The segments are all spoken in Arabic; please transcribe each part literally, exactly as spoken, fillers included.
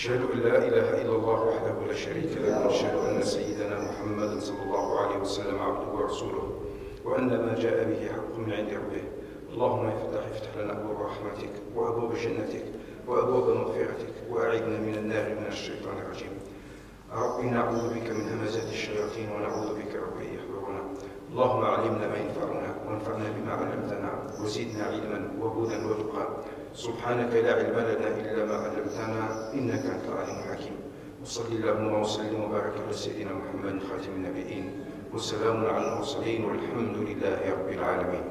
أشهد أن لا إله إلا الله وحده لا شريك له، وأشهد أن سيدنا محمدا صلى الله عليه وسلم عبده ورسوله، وأن ما جاء به حق من عند ربه. اللهم يا فتاح افتح لنا أبواب رحمتك وأبواب جنتك وأبواب مغفرتك، وأعذنا من النار من الشيطان الرجيم. رب نعوذ بك من همزات الشياطين ونعوذ بك رب أن يحضرنا. اللهم علمنا ما ينفعنا وانفعنا بما علمتنا وزدنا علما وهدى ورزقا. سبحانك لا علم لنا إلا ما علمتنا إنك أنت العليم الحكيم. وصل اللهم وسلم وبارك على سيدنا محمد خاتم النبيين، وسلام على المرسلين، والحمد لله رب العالمين.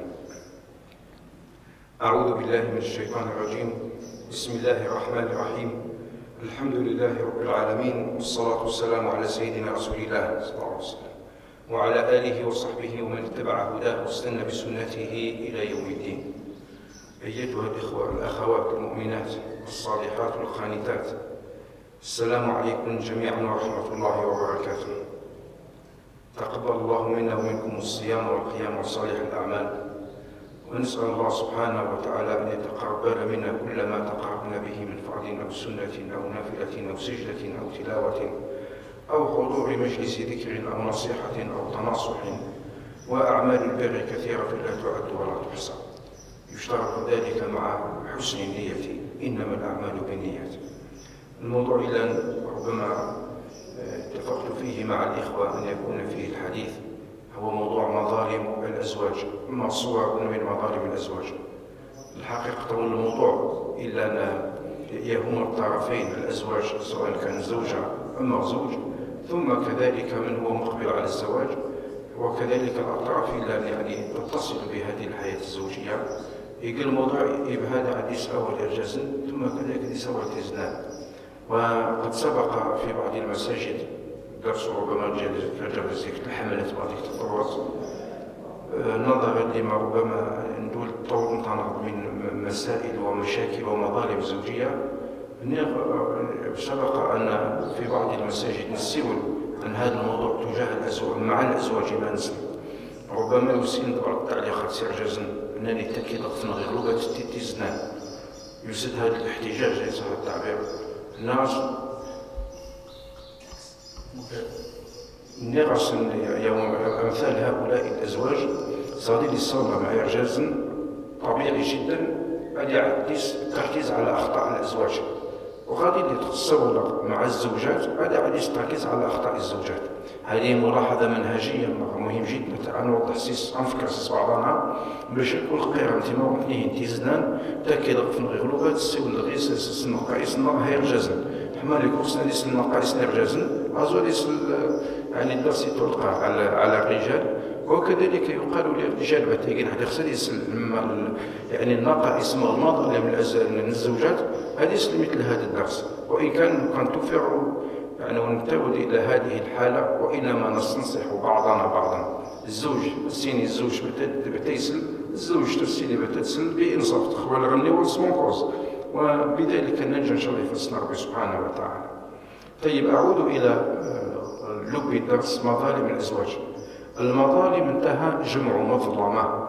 أعوذ بالله من الشيطان الرجيم. بسم الله الرحمن الرحيم. الحمد لله رب العالمين، والصلاة والسلام على سيدنا رسول الله صلى الله عليه وسلم وعلى آله وصحبه ومن اتبع هداه واستنى بسنته إلى يوم الدين. أيتها الإخوة والأخوات المؤمنات الصالحات القانتات، السلام عليكم جميعا ورحمة الله وبركاته. تقبل الله منا ومنكم الصيام والقيام وصالح الأعمال، ونسأل الله سبحانه وتعالى أن يتقبل منا كل ما تقربنا به من فرض أو سنة أو نافلة أو سجدة أو تلاوة أو حضور مجلس ذكر أو نصيحة أو تناصح، وأعمال البر كثيرة لا تعد ولا تحصى، يشترط ذلك مع حسن النية، إنما الأعمال بالنيات. الموضوع الآن ربما اتفقت فيه مع الإخوة أن يكون فيه الحديث هو موضوع مظالم الأزواج، ما صور من مظالم الأزواج. الحقيقة الموضوع إلا أن يهم الطرفين الأزواج، سواء كان زوجة أم مزوج، ثم كذلك من هو مقبل على الزواج، وكذلك الأطراف إلا أن يعني تتصل بهذه الحياة الزوجية. يقول الموضوع هذا حديث أول إرجازا، ثم كذلك حديث أول تزنان. وقد سبق في بعض المساجد درس ربما جلس الحملات بعض التطورات نظرا لما ربما ندول طول متناقض من مسائل ومشاكل ومظالم زوجية. سبق أن في بعض المساجد نسول عن هذا الموضوع تجاه الأزواج مع الأزواج ما نسل، ربما يسين بعض التعليقات سيرجزن أنني تأكيد أخذنا غير لغة تتزنان يسد هذا الاحتجاج ليس هذا التعبير. الناس نغص يوم أمثال هؤلاء الأزواج صادي للصلاة مع إرجاز طبيعي جدا أن يعديس التركيز على أخطاء الأزواج، وغادي يتصور مع الزوجات هذا عديس التركيز على أخطاء الزوجات. هذه ملاحظة منهجية مهم جدا. أنا نوضح سيس أنفكر سيس بعضنا باش نقول قيرا انت ما وقتنيه انت زنان تاكيد غفن غير لغات السيول الغيس السيس النقائص النار هي رجازن حمالي كورسنا ديس النقائص نرجازن أزو ديس يعني الدرس يطلق على على الرجال، وكذلك يقال للرجال بتاعين هذا خصها ديس يعني النقائص مغمضة من الزوجات هذه مثل هذا الدرس. وإن كان كان تفر يعني ونمتود إلى هذه الحالة، وإنما نستنصح بعضنا بعضا. الزوج السيني الزوج بتيسل الزوج تسيني بتتسل بإنصاف تخوال غني والسمون كوز، وبذلك ننجى إن شاء الله يفسنا ربي سبحانه وتعالى. طيب أعود إلى لب الدرس مظالم الأزواج. المظالم انتهى جمع مظلمة،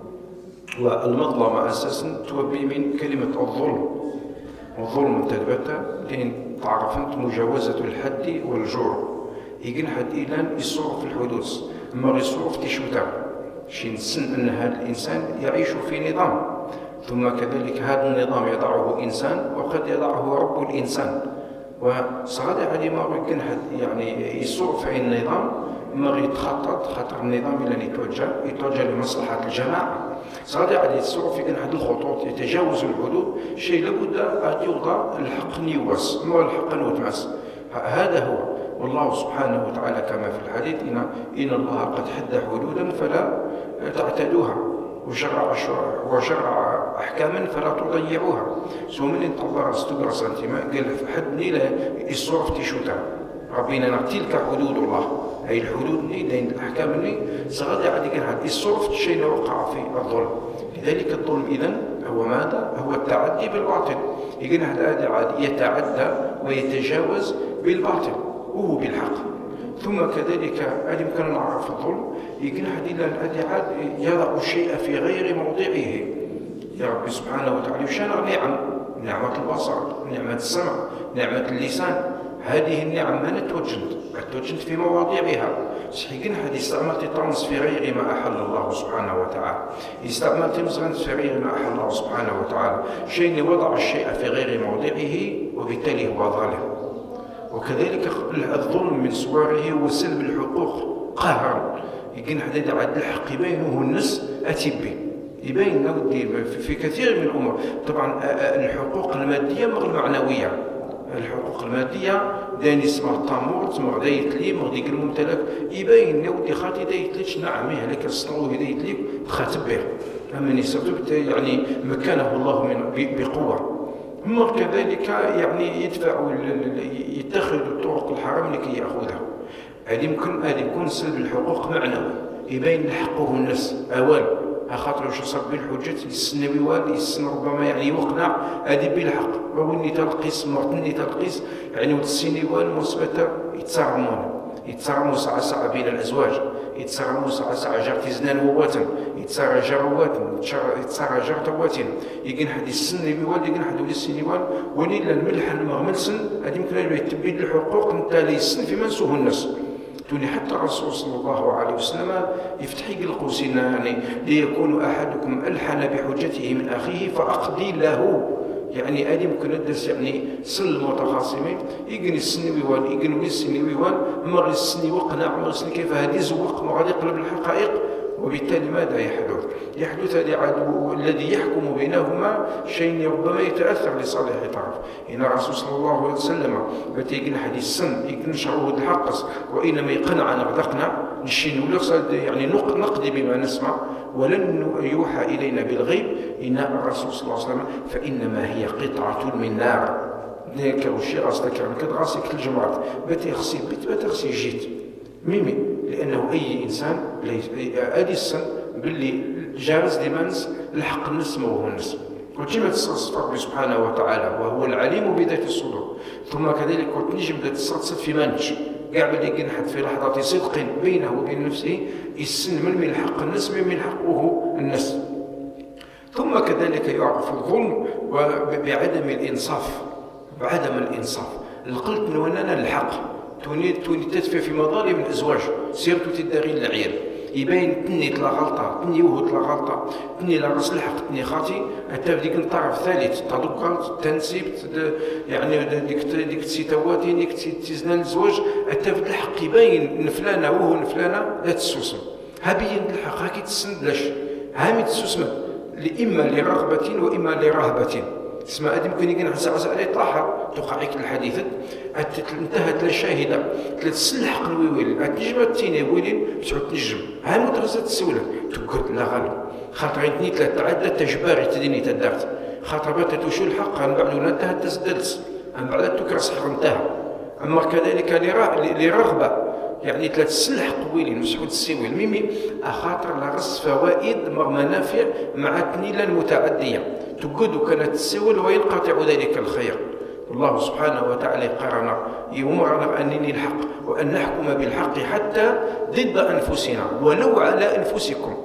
والمظلمة أساسا توبي من كلمة الظلم، والظلم تثبت لأن تعرفت مجاوزة الحد والجور. يجن حد إيلان يصور في الحدود، أما يصور في تشوتر شي نسن أن هذا الإنسان يعيش في نظام، ثم كذلك هذا النظام يضعه إنسان وقد يضعه رب الإنسان. وصعد علي ما يمكن حد يعني يصور في النظام ما يتخطط خاطر النظام إلى يتوجه يتوجه لمصلحة الجماعة. صعد علي يصور في كان هذه الخطوط يتجاوز الحدود، شيء لابد أن يوضع الحق نيوس ما الحق نوتمس. هذا هو. والله سبحانه وتعالى كما في الحديث إن, إن الله قد حد حدودا فلا تعتدوها، وشرع وشرع أحكاما فلا تضيعوها. سو من انتظر استقرا سنتيما قال حدني لا الصرف تشوتا ربنا تلك حدود الله، أي الحدود ني لأن الأحكام ني صغد عادي كان هذا الصرف شيء وقع في الظلم. لذلك الظلم إذن هو ماذا؟ هو التعدي بالباطل. يقول هذا عاد يتعدى ويتجاوز بالباطل وهو بالحق. ثم كذلك عاد يمكن نعرف الظلم يقول هذا عاد يضع الشيء في غير موضعه. يا رب سبحانه وتعالى يشان نعم نعمة البصر، نعمة السمع، نعمة اللسان. هذه النعم ما توجد توجد في مواضعها. صحيح حد استعملت طرنس في غير ما أحل الله سبحانه وتعالى، استعملت مزغنس في غير ما أحل الله سبحانه وتعالى، شيء وضع الشيء في غير موضعه وبالتالي هو ظالم. وكذلك الظلم من صوره هو سلب الحقوق قهرا. يمكن حدا عاد الحق يبينه الناس أتبي يبين ودي في كثير من الأمور. طبعا الحقوق المادية مغ المعنوية. الحقوق المادية داني اسمه الطامور تمغ دايت لي مغ ديك الممتلك يبين يودي خاطي دايت ليش نعم هلك السطروه دايت لي خاتب به. أما نسبت يعني مكانه الله من بقوة. ثم كذلك يعني يدفع يتخذ الطرق الحرام لكي يأخذها. هذه يمكن هذه يكون سلب الحقوق معنوي يبين حقه الناس أول خاطر واش صاب بالحجة يسنوي والي يسن ربما يعني يقنع هذه بالحق ووني تلقيس مرتني تلقيس يعني وتسيني وال مثبته يتصارمون يتصارموا ساعة ساعة بين الأزواج، يتصارموا ساعة ساعة جار تزنان وواتن، يتصارى جرواتن، يتصارى جار تواتن، يجن حد السن بوال يجن حد يسني وال ولي الملح المغملسن هذه يمكن أن يتبين الحقوق نتا ليسن في منسوه الناس. توني حتى الرسول صلى الله عليه وسلم يفتح القوسين يعني ليكون أحدكم ألحن بحجته من أخيه فأقضي له. يعني هذه ممكن ندرس يعني سل متخاصمين يجني السنوي وان يجني السنوي وان مغري السني وقناع مغري السني كيف هذه زوق مغادي يقلب الحقائق. وبالتالي ماذا يحدث؟ يحدث هذا العدو الذي يحكم بينهما شيء ربما يتأثر لصالح طرف. إن الرسول صلى الله عليه وسلم بتيجن حديث السن يجن شعوه الحقص وإنما يقنع نغدقنا نشين ولقصد يعني نقضي بما نسمع ولن يوحى إلينا بالغيب إن الرسول صلى الله عليه وسلم فإنما هي قطعة من نار. ذكروا الشيء أصلا كان كد راسك الجمعات بتغسل بت بتغسل جيت ميمي لأنه أي إنسان هذه السن باللي جاوز ديمانس الحق الناس موهو الناس وكما تصرف ربي سبحانه وتعالى وهو العليم بذات الصدور. ثم كذلك كنت نجم تصرف في منش قاع بلي ينحد في لحظة صدق بينه وبين نفسه السن من من حق الناس من من حقه الناس. ثم كذلك يعرف الظلم بعدم الإنصاف بعدم الإنصاف القلت نوننا الحق توني توني تدفع في مظالم الأزواج سيرتو تداري العيال يبين تني تلا غلطة تني وهو تلا غلطة تني لا راس الحق تني خاطي حتى بديك الطرف الثالث تدقل تنسيب يعني ديك ديك السيتواتي ديك تيزنان الزواج حتى في الحق يبين نفلانة وهو نفلانة لا تسوسم هبين الحق هاكي تسند لاش هامي تسوسم إما لرغبة وإما لرهبة. تسمى هذه ممكن يكون عزع عليه طاحة توقعك الحديثة انتهت للشاهدة ثلاث سلح قنويويل النجمة التيني ويلين بتعود تنجم ها متغزة السولة تقول لا غالب خاطر عندني ثلاث تعدى تجباري تديني تدارت خاطر بات توشو الحق عن بعدنا انتهت تسدلس عن بعد تكرس حق انتهى. أما كذلك لرغبة يعني ثلاث سلح قويلين مسحود السويل ميمي أخاطر لغس فوائد منافع مع تنيلة المتعدية تقود كانت تسول وينقطع ذلك الخير. الله سبحانه وتعالى قرن يمرنا أن الحق وأن نحكم بالحق حتى ضد أنفسنا ولو على أنفسكم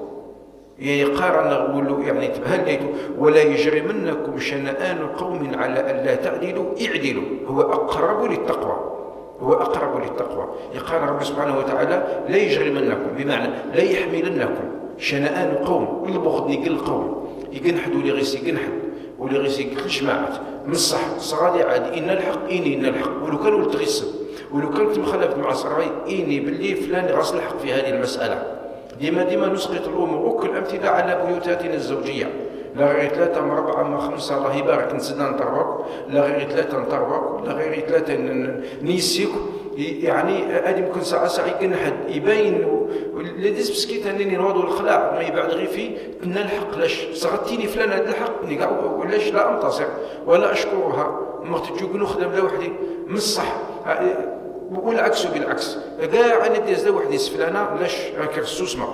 يقارن يعني تبهل ولا يجرمنكم شنآن قوم على ألا تعدلوا اعدلوا هو أقرب للتقوى هو أقرب للتقوى. يقال رب سبحانه وتعالى لا يجرمنكم بمعنى لا يحملنكم شنآن قوم البغض نقل قوم يقنحد ولي غيس يقنحد ولي غيس يقنحد جماعات من الصح صغادي عادي إن الحق إني إن الحق ولو كانوا التغيسن ولو كانت مخالفة مع صراي إني باللي فلان غاص الحق في هذه المسألة. ديما ديما نسقط الأمور وكل أمثلة على بيوتاتنا الزوجية لا غير ثلاثة ما أربعة ما خمسة الله يبارك نسدنا نطروك لا غير ثلاثة نطروك لا غير ثلاثة نيسيك يعني هذه ممكن ساعة ساعة يكون حد يبين لديس بسكيت أنني نوضوا الخلاع ما يبعد غير فيه نلحق لاش صغتيني فلان هذا الحق نقع ولاش لا أنتصر ولا أشكرها ما تجوك نخدم لوحدي من الصح والعكس بالعكس كاع أنا ديز لوحدي فلانة لاش راك السوسمة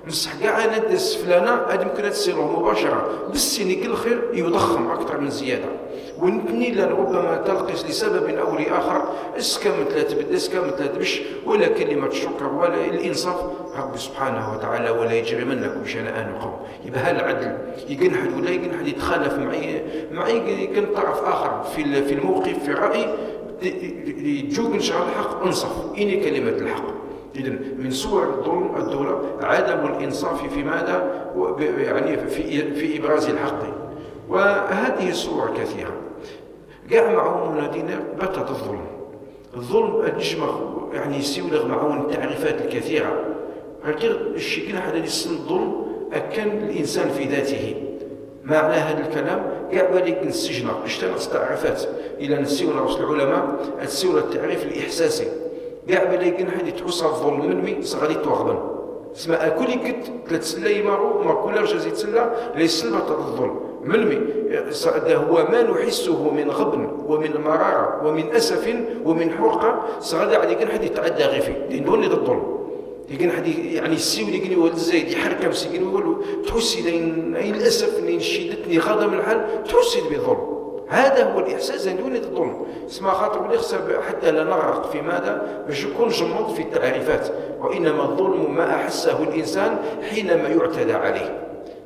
بصح كاع انا داز فلانه هذه ممكن تصيره مباشره بالسن كل خير يضخم اكثر من زياده ونتني ربما تلقيس لسبب او لاخر اسكا مثلا تبدا اسكا مثلا تبش ولا كلمه الشكر ولا الانصاف ربي سبحانه وتعالى ولا يجرمنكم شنآن قوم. يبقى العدل يقنحد ولا يقنحد يتخالف معي معي يكون طرف اخر في في الموقف في الراي يجوك ان شاء الله الحق انصف اني كلمه الحق. إذن من صور الظلم الدولة عدم الإنصاف في ماذا؟ يعني في في إبراز الحق، وهذه الصور كثيرة. كاع معهم دينا بطل الظلم. الظلم الجمع يعني يسيولغ معهم التعريفات الكثيرة. غير الشيء كنا حدا يسن الظلم أكن الإنسان في ذاته. معنى هذا الكلام كاع بالك نسجنا اشتغل تعريفات إلى نسيونا رسل العلماء تسيونا التعريف الإحساسي. كاع بلا يمكن حد يتحصى الظلم منمي صغالي توغبن اسمع كل كت ثلاث سلا يمارو ما كل جازي تسلا ليس البطل الظلم منمي هو ما نحسه من غبن ومن مراره ومن اسف ومن حرقه صغالي على كان حد يتعدى غير فيه لان دوني الظلم يمكن حد يعني السيو اللي يقول ولد زايد يحرك مسكين يقول تحسي لين اي الاسف اني شدتني غدا من الحال تحسي بالظلم. هذا هو الإحساس دون الظلم. اسمع خاطر نخسر حتى لا نغرق في ماذا باش يكون جمود في التعريفات، وإنما الظلم ما أحسه الإنسان حينما يعتدى عليه.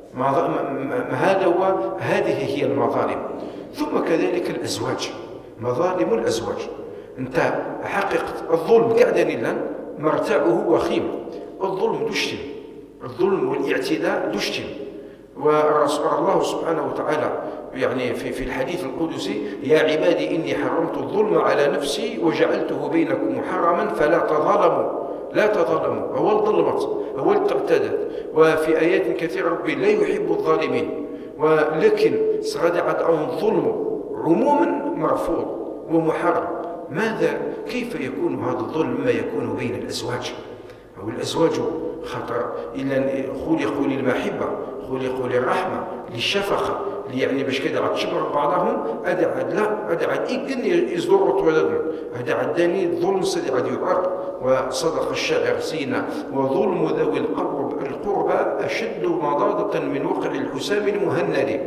هذا هو هذه هي المظالم. ثم كذلك الأزواج، مظالم الأزواج. أنت حقيقة الظلم قاعدا لله مرتعه وخيم. الظلم دشتم، الظلم والاعتداء دشتم. والله سبحانه وتعالى يعني في في الحديث القدسي يا عبادي إني حرمت الظلم على نفسي وجعلته بينكم محرما فلا تظالموا لا تظالموا. أول ظلمت أول تعتدت. وفي آيات كثيرة ربي لا يحب الظالمين. ولكن سغادي عاد الظلم عموما مرفوض ومحرم. ماذا كيف يكون هذا الظلم ما يكون بين الأزواج؟ أو الأزواج خطر إلا خلقوا للمحبة خلقوا للرحمة للشفقة يعني باش كذا عاد تشبر بعضهم هذا عاد لا هذا عاد يمكن يصدروا ولدهم هذا عاد داني الظلم سدي عاد يعر. وصدق الشاعر سينا وظلم ذوي القرب القربى أشد مضاضة من وقع الحسام المهند.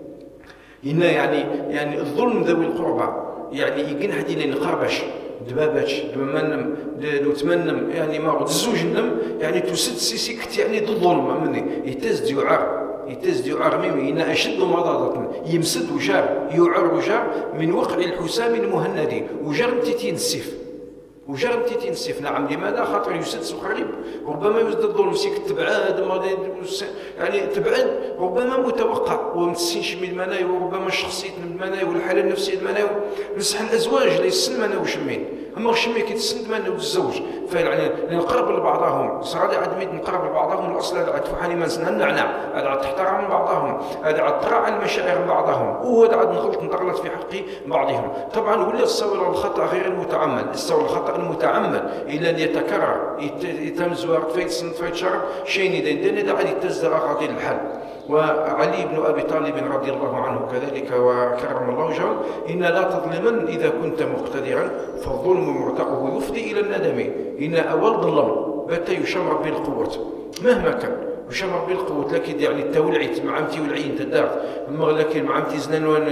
هنا يعني يعني الظلم ذوي القربى يعني يمكن حد ينقابش دباباتش دمنم دو تمنم يعني ما غد الزوج نم يعني تسد سيسي كت يعني ضد الظلم مني يتزد يعار يتزد يعار ميمي إن أشد مضاضة يمسد وجار يعار وجار من وقع الحسام المهندي وجار متيتين السيف وجار متيتين السيف. نعم لماذا؟ خاطر يسد قريب ربما يزداد الظلم سيك تبعاد يعني تبعد ربما متوقع ومتسينش من المنايا وربما شخصية من المنايا والحالة النفسية المنايا بصح الأزواج ليس المنايا وشمين أما شمي كي تسند منايا والزوج فيعني نقرب لبعضهم صغادي عاد ميت نقرب لبعضهم الأصل هذا عاد فحاني ما نسنا النعنع هذا عاد تحترم بعضهم هذا عاد تراعى المشاعر بعضهم وهذا عاد نغلط نغلط في حق بعضهم. طبعا ولا الصور الخطأ غير المتعمد الصور الخطأ المتعمد إلا أن يتكرر يتمز وقت فايت سنت فايت شهر شيني دين دين هذا عاد يتزدر قضية الحل. وعلي بن أبي طالب رضي الله عنه كذلك وكرم الله وجهه إن لا تظلمن إذا كنت مقتدرا فالظلم مرتقه يفضي إلى الندم. إن أول ظلم بات يشمر بالقوة مهما كان يشمر بالقوة لكن يعني التولعيت مع امتي والعين تدارت اما لكن مع امتي زنان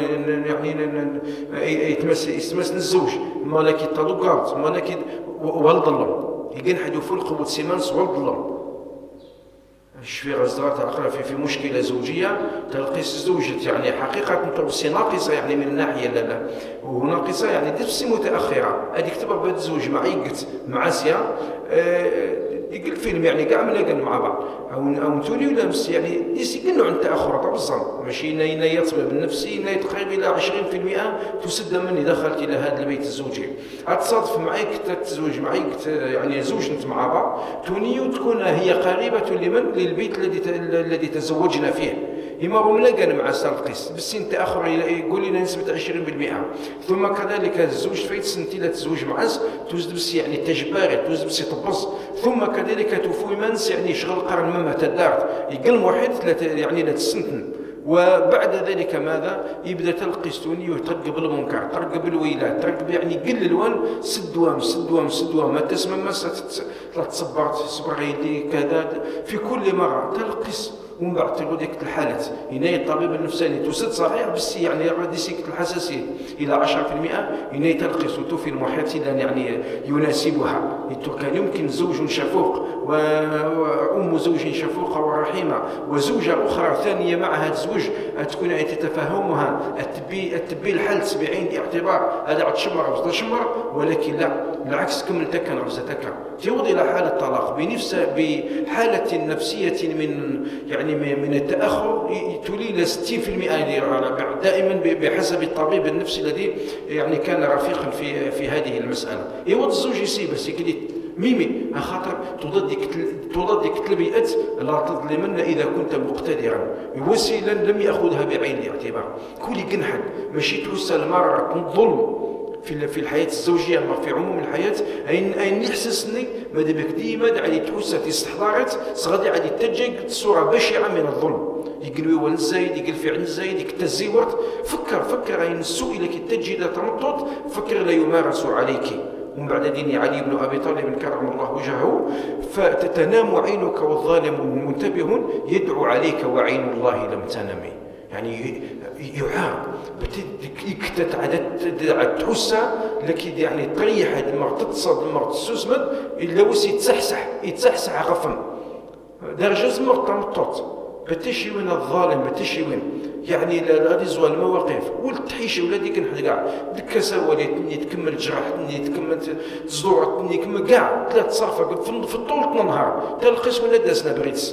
يعني يتمس يتمس الزوج اما لكن تلقات اما لكن والظلم يجي نحدو في القوة سيمانس والظلم في غزرات عقرة في في مشكلة زوجية تلقي زوجة يعني حقيقة تلقي ناقصة يعني من الناحية لا لا وناقصة يعني دبسي متأخرة هذيك تبقى بهذا الزوج مع يقت مع سيا يقول الفيلم يعني كاع ملاقين مع بعض او او نتوني ولا مس يعني يسكن نوع التاخر تاع بالظن ماشي هنا يطبب النفسي هنا تقريبا الى عشرين بالمئة تسد مني دخلت الى هذا البيت الزوجي تصادف معك تتزوج معك يعني زوج انت مع بعض توني وتكون هي قريبه لمن للبيت الذي الذي تزوجنا فيه إما هو ملاقان مع سالقيس بالسن تأخر يقول لنا نسبة عشرين بالمئة ثم كذلك الزوج فايت سنتي لا تزوج معز توزد بس يعني تجباري توزد بس تبص ثم كذلك توفوي منس يعني شغل قرن مما تدارت يقل واحد يعني لا تسنتن وبعد ذلك ماذا؟ يبدا تلقي ستوني ترقب المنكر، ترقب الويلات، ترقب يعني قل الوان سدوام سدوام سدوام ما تسمى ما تصبر صبر يدي كذا في كل مره تلقس. ومن بعد تلقى ديك الحالات هنا الطبيب النفساني تسد صحيح بس يعني غادي سيكت الحساسيه الى عشرة بالمئة هنا تلقس في المحيط يعني يناسبها. كان يمكن زوج شفوق وام زوج شفوقه ورحيمه وزوجه اخرى ثانيه معها الزوج تكون تتفهمها التبي التبي الحل بعين الاعتبار هذا عاد شمر وزد شمر، ولكن لا بالعكس كملتك غزتك تيوضي الى حاله الطلاق بنفس بحاله نفسيه من يعني من التاخر تولي الى ستين بالمئة دائما بحسب الطبيب النفسي الذي يعني كان رفيقا في في هذه المساله. يوض الزوج يسيب سيكلي ميمي خاطر تضدك تضدك تلبيئه لا تظلمن اذا كنت مقتدرا وسيلا لم ياخذها بعين الاعتبار. كولي قنحد ماشي تحس المرأة الظلم في في الحياه الزوجيه اما في عموم الحياه اين اين يحسسني ماذا بك ديما غادي تحس تستحضرت غادي غادي تجيك صوره بشعه من الظلم. يقلوي ول الزايد يقل في عند الزايد يكتزيورت فكر فكر اين السوء الى كي تجي لا تمطط فكر لا يمارس عليك. ومن بعد دين علي بن ابي طالب كرم الله وجهه فتتنام عينك والظالم منتبه يدعو عليك وعين الله لم تنم. يعني يعاق يكتت عدد تحسها لكن يعني تريح دماغ تتصد دماغ تسوسمد الا وس يتسحسح يتسحسح غفن درجه دماغ تمطط بتشي وين الظالم بتشي وين يعني غادي زوا المواقف والتحيشه ولا ديك نحن كاع الكساوه اللي تكمل جراح اللي تكمل تصدور اللي كمل كاع ثلاث صرفه في الطول نهار تلقيس ولا دازنا بريتس.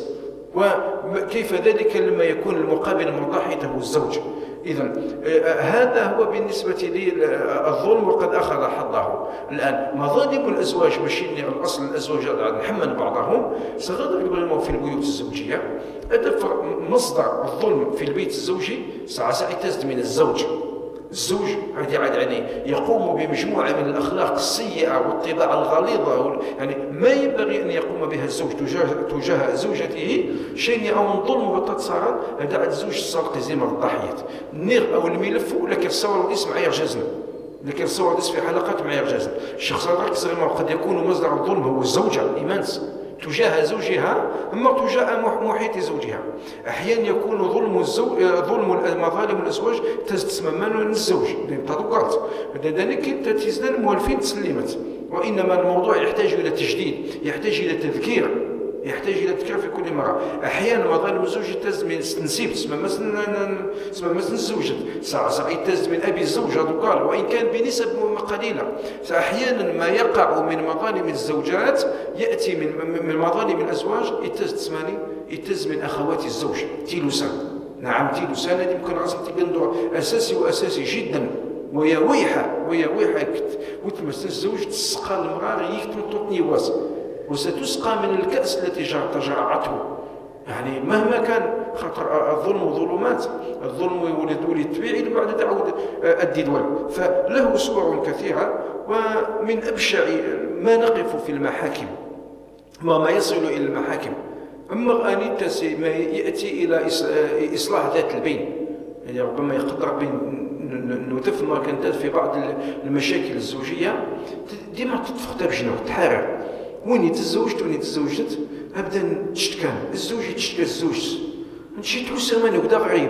وكيف ذلك لما يكون المقابل مضاحيته الزوج. إذا هذا هو بالنسبة لي الظلم وقد أخذ حظه. الآن مظالم الأزواج ماشي الأصل الأزواج نحمل بعضهم سغادر في البيوت الزوجية. هذا مصدر الظلم في البيت الزوجي ساعة ساعة تزد من الزوج. الزوج يعني يقوم بمجموعة من الأخلاق السيئة والطباع الغليظة يعني ما ينبغي أن يقوم بها الزوج تجاه, تجاه زوجته شيء أو ظلم وتتصارى هذا الزوج الصالق زي ما الضحية النير أو الملف لكن الصور الاسم معايا جزنا لكن الصور الاسم في حلقات معايا جزنا. الشخص هذا قد يكون مصدر الظلم هو الزوجة الإيمانس تجاه زوجها اما تجاه محيط زوجها. احيانا يكون ظلم الزوج ظلم مظالم الازواج تسمى من الزوج تذكرت لذلك انت تزدان المؤلفين تسلمت. وانما الموضوع يحتاج الى تجديد يحتاج الى تذكير يحتاج الى تذكير في كل مره. احيانا مظالم الزوج تزد من تنسيب تسمى مثلا تسمى مثلا الزوجه ساعه ساعه تزد من ابي الزوجه قال وان كان بنسب قليله. احيانا ما يقع من مظالم الزوجات ياتي من من مظالم الازواج يتز تسماني يتز من اخوات الزوج تيلوسان. نعم تيلوسان هذه يمكن راسك تقندر اساسي واساسي جدا. ويا ويحه ويا ويحه وتمس الزوج تسقى المراه يكتم واس وستسقى من الكأس التي تجرعته. يعني مهما كان خطر الظلم ظلمات الظلم يولد ولد تبيعي بعد تعود الدول فله صور كثيرة. ومن أبشع ما نقف في المحاكم وما يصل إلى المحاكم أما أن ما يأتي إلى إصلاح ذات البين يعني ربما يقدر بين نوتف ما كانت في بعض المشاكل الزوجية ديما تطفق تبجنه تحارب وين تزوجت وين تزوجت ابدا تشتكى الزوج تشتكى الزوج نشي تحس ماني ودا غريب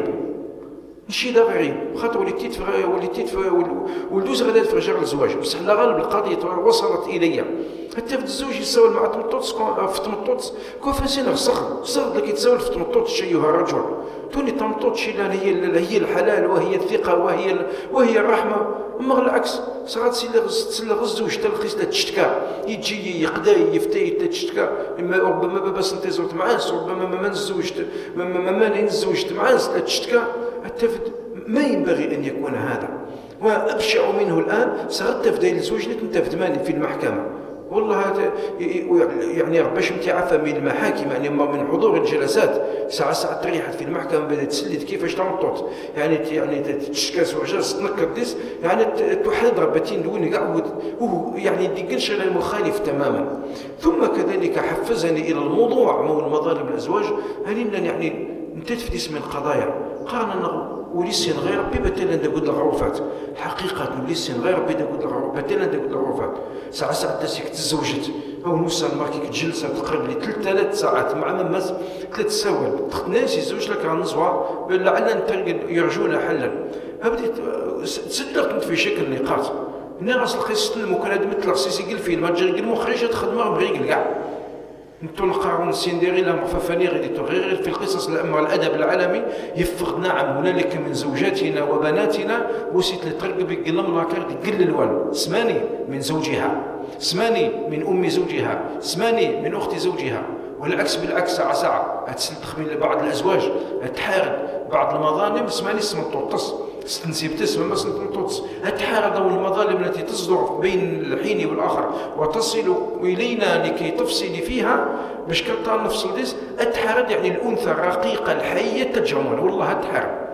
نشي دا غريب خاطر وليتيت وليتيت ولدوز غدا في رجال الزواج بصح لا غالب القضيه وصلت الي حتى في الزوج يساول مع تمطوط في تمطوط كوفاسين صغر صغر اللي كيتساول في تمطوط شيها رجل توني تمطوط شي هي هي الحلال وهي الثقه وهي وهي الرحمه. اما العكس صارت تسلغ الزوج تلقيس تشتكى يجي يقدا يفتي تشتكى اما ربما بس انت زرت معاس ربما ما نزوجت ما ما نزوجت معاس تشتكى حتى ما ينبغي ان يكون هذا. وابشع منه الان صارت تفدي الزوج انت في في المحكمه والله هذا يعني باش انت عارفه من المحاكم يعني من حضور الجلسات ساعه ساعه تريحت في المحكمه بدات تسلي كيفاش تمطط يعني يعني تشكى وجلس تنكر ديس يعني تحاضر باتين دون كاع يعني ديكنش على المخالف تماما. ثم كذلك حفزني الى الموضوع مو المظالم الازواج هل يعني انت تفديس من القضايا قارنا وليسين غير ربي بتلا ندقود الغرفات حقيقة وليسين غير ربي دقود الغرفات بتلا ندقود الغرفات ساعة ساعة تسيك تزوجت أو موسى الماركيك تجلس تقرب لي ثلاث ساعات مع مماز ثلاث سوال ناس يزوج لك عن نزوة لعل يرجون حلا بديت تصدقت في شكل نقاط الناس القصة ممكن هذا مثل رصيصي قل فيه ما تجري المخرجة تخدمها بغير كاع نتو نقارون سينديري لا مفافاني غير غير في القصص الأمة الأدب العالمي يفق نعم هنالك من زوجاتنا وبناتنا وسيت لترقب يقلم لاكار يقل الوان سماني من زوجها سماني من أم زوجها سماني من أخت زوجها والعكس بالعكس ساعة ساعة تخمين لبعض الأزواج تحارب بعض المظالم سماني اسم الطوطس ستنسيب تسمى مثلا تنطوطس تحارب المظالم التي تصدر بين الحين والآخر وتصل إلينا لكي تفصلي فيها باش كتان نفصل ديس أتحارب يعني الأنثى الرقيقة الحية تجمعون والله أتحارب.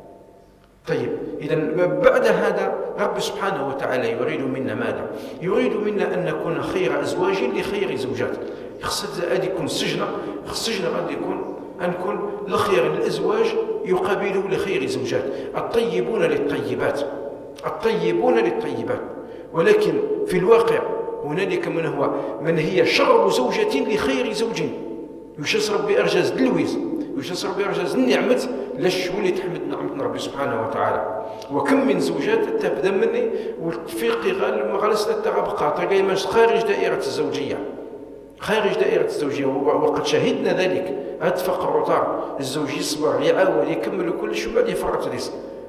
طيب إذا بعد هذا رب سبحانه وتعالى يريد منا ماذا؟ يريد منا أن نكون خير أزواج لخير زوجات. خص هذا يكون السجن خص السجن غادي يكون أن نكون لخير الأزواج يقابلوا لخير زوجات الطيبون للطيبات الطيبون للطيبات ولكن في الواقع هنالك من هو من هي شر زوجة لخير زوج يشسر بأرجاز دلويز يشسر بأرجاز النعمة لاش ولي تحمد نعمة ربي سبحانه وتعالى. وكم من زوجات تبدا مني والتفيقي غال غالس تغبقى تلقى خارج دائرة الزوجية خارج دائرة الزوجية وقد شهدنا ذلك هاد فقر وطار الزوج يصبر يعاود يكمل كل شيء بعد يفرط ريس.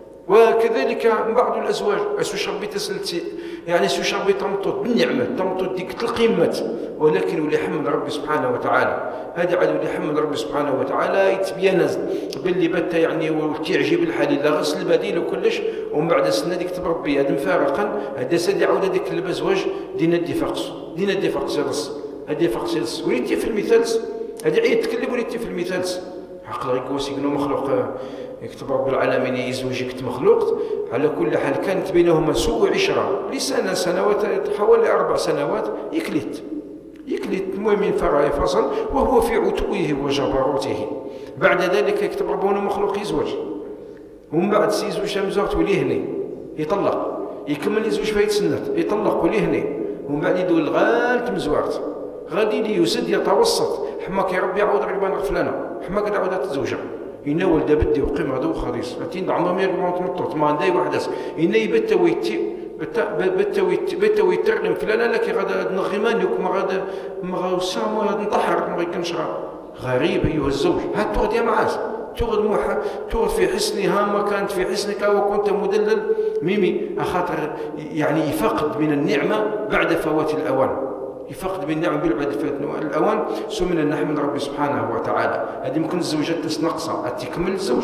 وكذلك بعض الأزواج سوش ربي تسلتي يعني سوش ربي تمطط بالنعمة تمطط ديك القيمة ولكن ولي حمد ربي سبحانه وتعالى هذا عاد ولي حمد ربي سبحانه وتعالى يتبين باللي بتا يعني وتعجب الحليل لا غسل البديل وكلش ومن بعد السنة ديك تبربي هذا مفارقا هذا سادي عاود هذيك البزواج دينا دي فقس دينا دي فقس رص هذه فقس رص وليتي في المثال هذه عيد تكلم وليتي في المثال عقل غير كوسيكنو مخلوق يكتب رب العالمين يزوجك مخلوق. على كل حال كانت بينهما سوء عشرة لسنة سنوات حوالي أربع سنوات يكلت يكلت المهم ينفرع فصل وهو في عتوه وجبروته. بعد ذلك يكتب ربنا مخلوق يزوج ومن بعد سيزوج مزوجت وليه هني يطلق يكمل يزوج فايت سنات يطلق وليه هني ومن بعد يدول غالت مزوجت غادي لي يسد يتوسط حماك يا ربي عاود ربي غفلانه حماك عاود تزوجها يناول دا بدي وقيمة هذا وخريص أتين عمره ما يرجع تمطط ما عنده واحد اس إنه يبت ويتي بت بت ويت بت ويترلم فلان لك غدا نغمان يكون غدا مغوسام وغدا نطحر ما يكنشرا غريب أيها الزوج هات تغد يا معاذ تغد موحى تغد في حسنها ما كانت في حسنك وكنت مدلل ميمي أخاطر يعني يفقد من النعمة بعد فوات الأوان يفقد بالنعم بالعبد فات الأوان سمنا نحمد ربي سبحانه وتعالى. هذه ممكن الزوجات تنقصها تكمل الزوج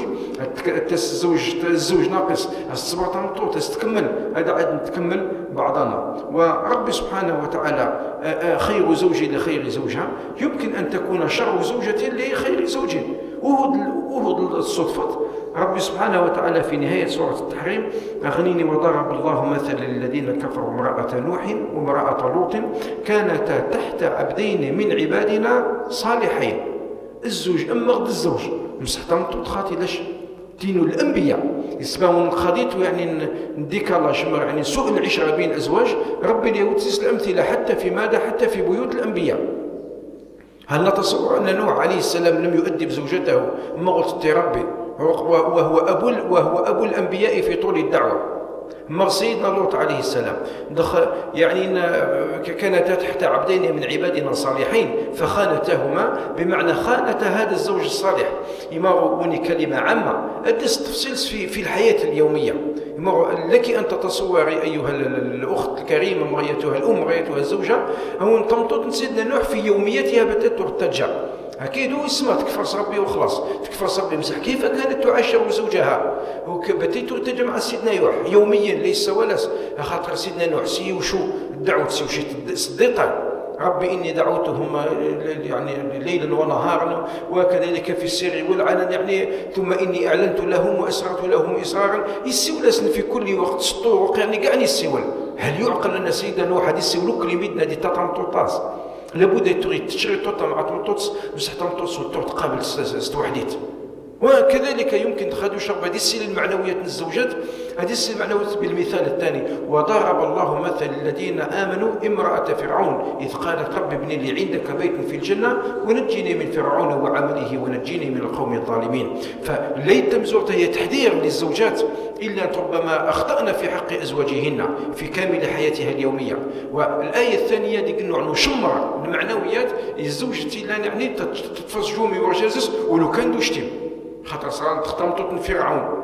الزوج الزوج ناقص الصبر تمطوط تكمل هذا عاد نتكمل بعضنا. وربي سبحانه وتعالى خير زوج لخير زوجها يمكن أن تكون شر زوجة لخير زوج وهو وهو الصدفة. ربي سبحانه وتعالى في نهاية سورة التحريم أغنيني وضرب الله مثلا للذين كفروا امرأة نوح وامرأة لوط كانتا تحت عبدين من عبادنا صالحين. الزوج أما غد الزوج مسحتم تخاطي لاش دينوا الأنبياء يسمعون خديته يعني نديك الله شمر يعني سوء العشرة بين الأزواج. ربي اليهود تسل الأمثلة حتى في ماذا حتى في بيوت الأنبياء. هل نتصور أن نوح عليه السلام لم يؤدب زوجته ما قلت ربي وهو أبو وهو أبو الأنبياء في طول الدعوة. مر سيدنا لوط عليه السلام دخل يعني كانتا تحت عبدين من عبادنا صالحين فخانتهما بمعنى خانت هذا الزوج الصالح. يمروني كلمة عامة أدس تفصيل في في الحياة اليومية. لك أن تتصوري أيها الأخت الكريمة مريتها الأم مريتها الزوجة هو تمطط سيدنا نوح في يوميتها بدأت ترتجع أكيد اسمها تكفر ربي وخلاص تكفر ربي مسح كيف كانت تعاشر زوجها وبدأت ترتجع مع سيدنا نوح يوميا ليس ولا خاطر سيدنا نوح سي وشو الدعوة سي صديقا ربي إني دعوتهم يعني ليلا ونهارا وكذلك في السر والعلن يعني ثم إني أعلنت لهم وأسررت لهم إسرارا يسولسن في كل وقت سطوق يعني كأني السول. هل يعقل أن سيدنا نوح هذه السولوك لمدنا دي تطمطوطاس لابد تريد تشري توطا مع تمطوطس بصح تمطوطس وتقابل ستوحديت وكذلك يمكن تخدو شرب هذه السلة المعنوية الزوجات، هذه السلة المعنوية بالمثال الثاني: وضرب الله مثل الذين آمنوا امرأة فرعون إذ قالت رب ابن لي عندك بيت في الجنة ونجني من فرعون وعمله ونجني من القوم الظالمين. فليت مزورته هي تحذير للزوجات إلا ربما أخطأنا في حق أزواجهن في كامل حياتها اليومية. والآية الثانية دي قلنا عنه شمر المعنويات الزوجة لا يعني تتفز جومي ورجازس ولو كان دوشتم خاطر صار تختمطوا فرعون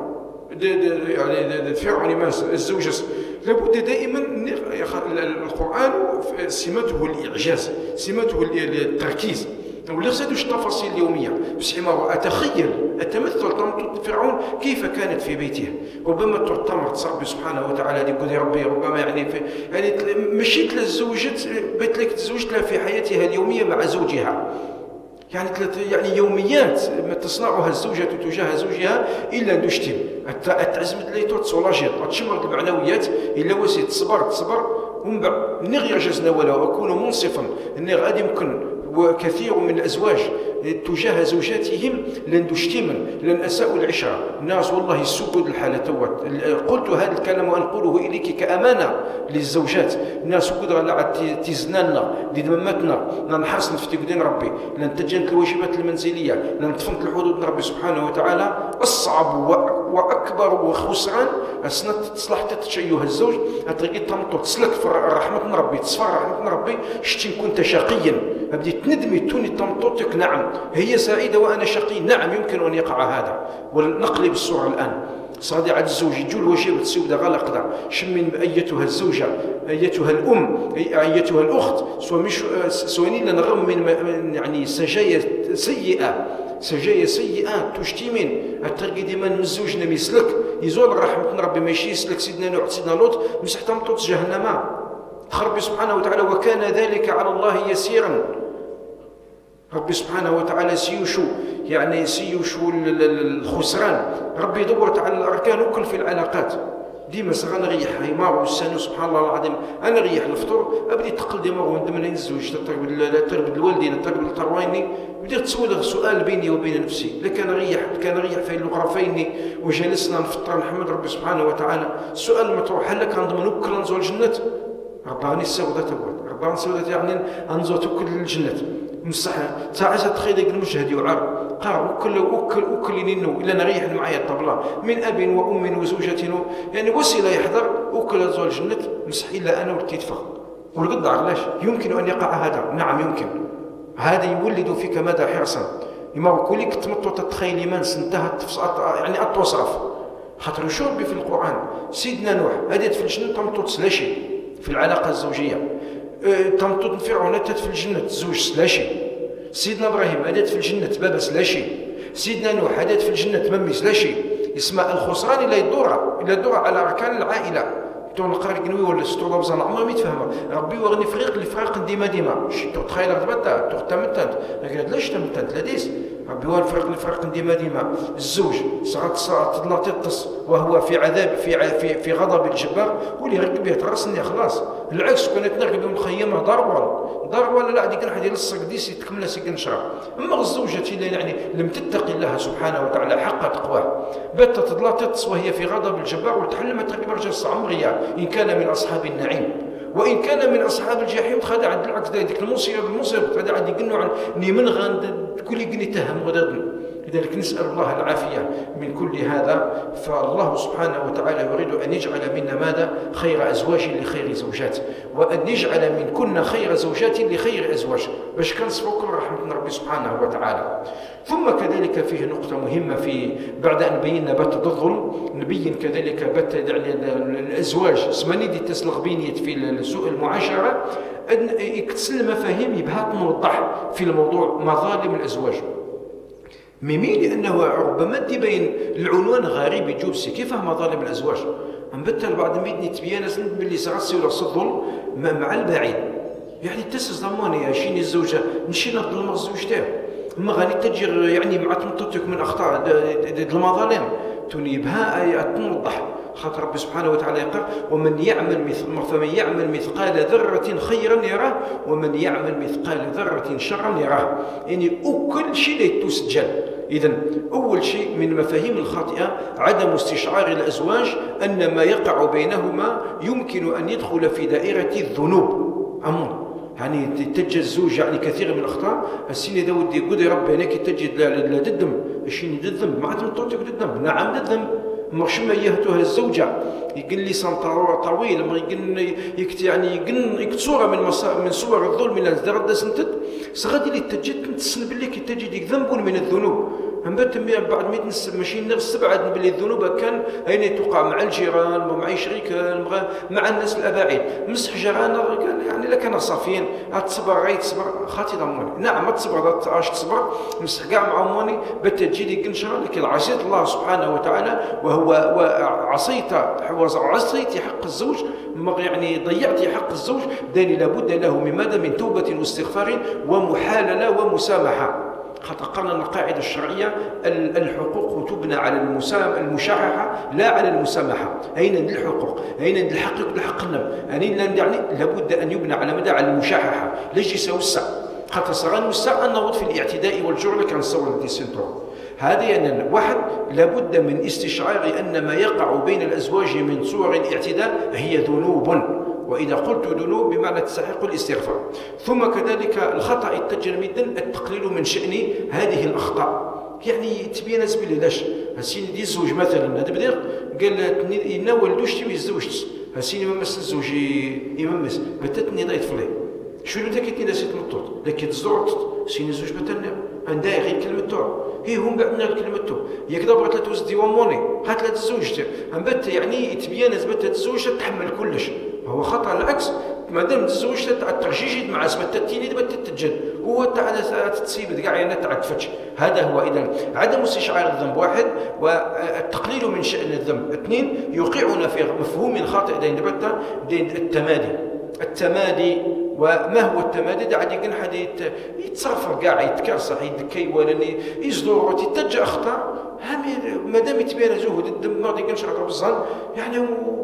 يعني فرعون ما الزوجة لابد دائما القرآن سمته الإعجاز، سمته التركيز، ولا خصهاش التفاصيل اليوميه. بس ما اتخيل اتمثل تمطط فرعون كيف كانت في بيته، ربما تعتمر ربي سبحانه وتعالى يقول يا ربي ربما يعني في يعني مشيت للزوجة بيت لك تزوجت لها في حياتها اليوميه مع زوجها، يعني يعني يوميات ما تصنعها الزوجة تجاه زوجها إلا دوشتم تعزمت لي تصولاجيت تشمر المعنويات إلا وسيت تصبر تصبر ومن بعد نغير جزنا ولا أكون منصفا أني غادي يمكن وكثير من الأزواج تجاه زوجاتهم لن تشتمن لن أساء العشرة الناس والله السجود الحالة توت. قلت هذا الكلام وأنقله إليك كأمانة للزوجات، الناس قدر لا تزناننا لدممتنا لن حسن في تقدين ربي لن تجنت الواجبات المنزلية لن تفنت الحدود ربي سبحانه وتعالى. أصعب وأكبر خسران أسنت تصلح تتشيها الزوج أتريد تمطر تسلك في رحمة ربي تصفر رحمة ربي شتين كنت شقيا أبدي تندمي توني تمطرتك نعم هي سعيدة وأنا شقي نعم يمكن أن يقع هذا. ونقلب الصورة الآن صادي على الزوج يجول واجب تسود غلق دا شمين أيتها الزوجة أيتها الأم أيتها الأخت سواء مش سواني لنغم من يعني سجايا سيئة سجايا سيئة تشتمين الترقي من الزوج نمي يسلك يزول رحمة ربي ماشي يسلك سيدنا نوح سيدنا لوط مسح تمطط جهنم ربي سبحانه وتعالى وكان ذلك على الله يسيرا. ربي سبحانه وتعالى سيوشو يعني سيوشو الخسران ربي دورت على الأركان وكل في العلاقات ديما سغا نريح هاي ما هو السنو سبحان الله العظيم انا ريح الفطور ابدي تقل ديما وندم نزوج تربد الوالدين تربد القرويني بديت تسول سؤال بيني وبين نفسي لكن ريح كان ريح في الغرفين وجلسنا نفطر نحمد ربي سبحانه وتعالى. السؤال مطروح هل كان ضمن وكل نزول الجنة رباني السودة تقول رباني السودة يعني انزل كل الجنة مسح ساعة تخيل المجهد يعار قال وكل وكل وكل نينو الا نريح معايا الطبله من اب وام وزوجة يعني وسيله يحضر وكل زوج الجنة مسح الا انا والكتفه والقد علاش يمكن ان يقع هذا؟ نعم يمكن. هذا يولد فيك مدى حرصا يما كلك تمطو تتخيل من انتهت يعني التصرف خاطر شو ربي في القران سيدنا نوح هديت في الجنة تمطو تسلاشي في العلاقه الزوجيه تمطط فرعون في الجنة زوج سلاشي. سيدنا إبراهيم هدات في الجنة بابا سلاشي. سيدنا نوح هدات في الجنة ممي سلاشي. اسمع الخسران إلا يدور إلا يدور على أركان العائلة تون القارئ قنوي ولا ستور بزان عمرها ما يتفهمها ربي وغني فريق الفريق ديما ديما شتو تخيل غدبتا تو تمتنت لكن لاش تمتنت لديس ربي هو الفريق الفريق ديما ديما الزوج صارت صارت لا تطس وهو في عذاب في في في غضب الجبار واللي ركب يترسني خلاص العكس كانت نركب مخيمه ضربه ضرب ولا لا ديك واحد يلصق ديسي تكمل سي كنشرا. اما الزوجه اللي يعني لم تتقي الله سبحانه وتعالى حق تقواه بات تطلع تطس وهي في غضب الجبار وتحلم تركب رجل عمريه ان كان من اصحاب النعيم وان كان من اصحاب الجحيم خدع عند العكس ديك المصيبه المصيبه خدع عند يقنوا عن ني من غند كل يقني تهم غداد. لذلك نسأل الله العافية من كل هذا. فالله سبحانه وتعالى يريد أن يجعل منا ماذا؟ خير أزواج لخير زوجات وأن يجعل من كنا خير زوجات لخير أزواج باش كنصفوا كل رحمة ربي سبحانه وتعالى. ثم كذلك فيه نقطة مهمة في بعد أن بينا بات الظلم نبين كذلك بات يعني الأزواج سماني دي تسلغ بينيت في سوء المعاشرة أن يكتسل المفاهيم يبها نوضح في الموضوع مظالم الأزواج ميمي لأنه ربما تبين العنوان غريب يجوبسي كيف مظالم الأزواج نبتل بعض ميدني تبيان سند باللي سغسي ولا صدل مع البعيد يعني تسس ضماني شيني الزوجة نشي نظلم الزوج تاعو ما غادي تجي يعني مع تمطتك من أخطاء المظالم تنيبها آيات توضح خاطر ربي سبحانه وتعالى يقول ومن يعمل مثل فمن يعمل مثقال ذرة خيرا يراه ومن يعمل مثقال ذرة شرا يراه. يعني كل شيء لا تسجل. إذن أول شيء من المفاهيم الخاطئة عدم استشعار الأزواج أن ما يقع بينهما يمكن أن يدخل في دائرة الذنوب. أمر يعني تجد الزوج يعني كثير من الأخطاء السيني دا ودي يقول يا ربي هناك تجد لا ددم الشيء ددم ما عاد نطوتك ددم نعم ددم مش ما يهتوها الزوجة يقول لي سنطار طويل ما يقول يكت يعني يقول يكتصورة من مسا من صور الظلم من الزرد سنتد سغادي اللي تجد تسن باللي كي تجد ذنب من الذنوب هم بعد ما يتنسب ماشي نستبعد باللي الذنوب كان أين توقع مع الجيران ومع شريكان مع الناس الأباعد مسح جيران كان يعني لكان صافيين تصبر غير تصبر خاطي ضموني نعم تصبر اش تصبر مسح كاع مع اموني بتجي قنشره لكن عصيت الله سبحانه وتعالى وهو وعصيت عصيت حق الزوج يعني ضيعت حق الزوج داني لابد له من ماذا من توبة واستغفار ومحاللة ومسامحة. خاطر قالنا القاعدة الشرعية الحقوق تبنى على المشاححة لا على المسامحة. أين الحقوق؟ أين الحق الحق النم؟ يعني لابد أن يبنى على مدى على المشاححة. ليش يسوي السع؟ خاطر صغان والسع النهوض في الاعتداء والجرم كان صور دي سنتور. هذا يعني واحد لابد من استشعار أن ما يقع بين الأزواج من صور الاعتداء هي ذنوب، وإذا قلت ذنوب بمعنى تستحق الاستغفار. ثم كذلك الخطأ التجرم جدا التقليل من شأن هذه الأخطاء. يعني تبين زبيلي لاش هسيني دي الزوج مثلا هذا بدير قال يناول دوش تبي الزوج هسيني ممس الزوج يممس بتتني ضايت فلي شو اللي تكتني نسيت مطوط لكن تزورت سيني الزوج بتني عندها غير كلمة تو هي هم بعدنا الكلمة تو يكذا بغيت لا توز ديواموني هات لا تزوج هم بت يعني تبين زبت الزوج تحمل كلش هو خطأ العكس ما دام تزوج تاع الترجيج مع اسمه التتيني دابا تتجد هو تاع تتصيب كاع يعني تاع تفتش. هذا هو اذا عدم استشعار الذنب واحد والتقليل من شأن الذنب اثنين يوقعنا في مفهوم خاطئ دين دابا دين التمادي. التمادي وما هو التمادي؟ دا عاد يكون حد يتصرف كاع يتكرصح يدكي ولا يصدر وتتجه اخطاء ما دام يتبين زهد الدم ما يكونش على بالظن يعني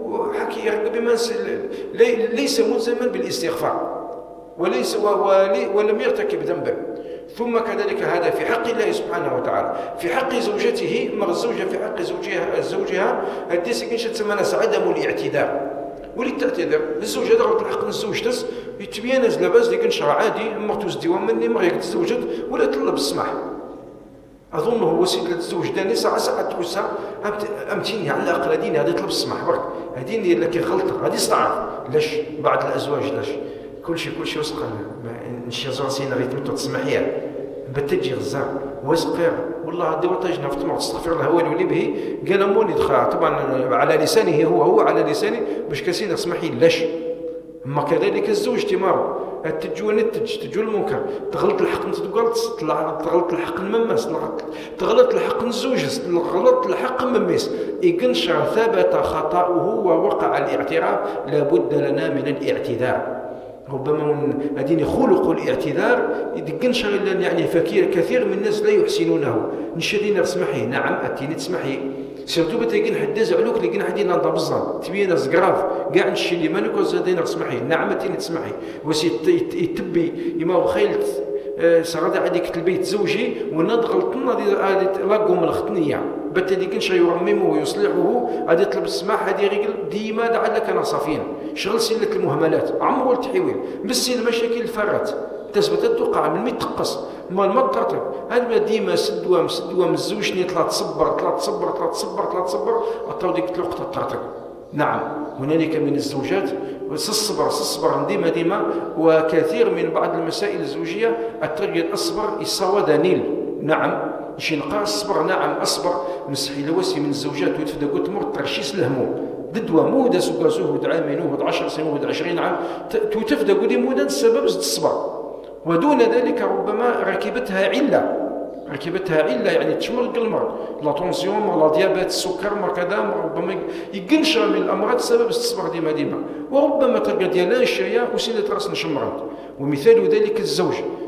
حكي بما ليس ملزما بالاستغفار وليس ولم يرتكب ذنبا. ثم كذلك هذا في حق الله سبحانه وتعالى. في حق زوجته مر الزوجه في حق زوجها زوجها هديس كنش تسمى ناس عدم الاعتذار ولي تعتذر الزوجه غلط الحق الزوج تس يتبين لاباس اللي كنشرع عادي مرتوز ديوان مني ما غير تزوجت ولا طلب السماح. اظن هو وسيله الزوج داني ساعه ساعه توسع امتيني على الاقل هذه هذه طلب السماح برك هذه اللي كي غلطه هذه استعرف لاش بعض الازواج لاش كل شيء كل شيء وسق نشي زرسينا غير تمتو تسمحيها بتجي غزار وسقير والله هذه وطيجنا في طمع تستغفر الله هو اللي به قال موني دخل طبعا على لسانه هو هو على لسانه باش كاسين اسمحي لاش. اما كذلك الزوج تمارو تجو نتج تجو المنكر تغلط الحق نتقلط تغلط الحق المماس تغلط الحق الزوج تغلط الحق مميس إنشر ثبت خطأه ووقع الاعتراف لابد لنا من الاعتذار. ربما من هذين خلق الاعتذار يدقنشر يعني فكير كثير من الناس لا يحسنونه نشدينا تسمحي نعم اتيني تسمحي سيرتو بتلقين حد زعلوك لقينا حد ينضر بالظن تبين زقراف كاع نشي اللي مالك وزادين تسمحي نعم اتيني تسمحي وسي يتبي يما خيلت سغدا عليك البيت زوجي ونضغلطنا هذه لاقو من الختنيه بتلي كنشا يرممه ويصلحه هذه يطلب السماح هذه رجل ديما دعا لك انا صافين شغل سله المهملات عمرو التحويل بس المشاكل الفرات تثبت توقع من ميت تقص مال ما ترتب هذا ديما سدوام سدوام الزوج ني طلع تصبر طلع تصبر طلع تصبر طلع تصبر عطاو ديك الوقت ترتب. نعم هنالك من الزوجات الصبر الصبر ديما ديما وكثير من بعض المسائل الزوجيه الترجل الصبر يصوى دليل. نعم شي نلقى الصبر نعم اصبر مسحي لوسي من الزوجات ويتفدا قلت مر ترشيس الهموم ددوا مودا سوكا زهد عامين وهد عشر سنين وهد عشرين عام تفدا قولي مودا السبب زد الصبر ودون ذلك ربما ركبتها عله ركبتها عله يعني تشمل المرض لا طونسيون ولا ديابيت السكر ما كذا ربما يقنشر من الامراض سبب الصبر ديما ديما وربما تلقى ديالها الشيء وسيله راس نشمرت. ومثال ذلك الزوج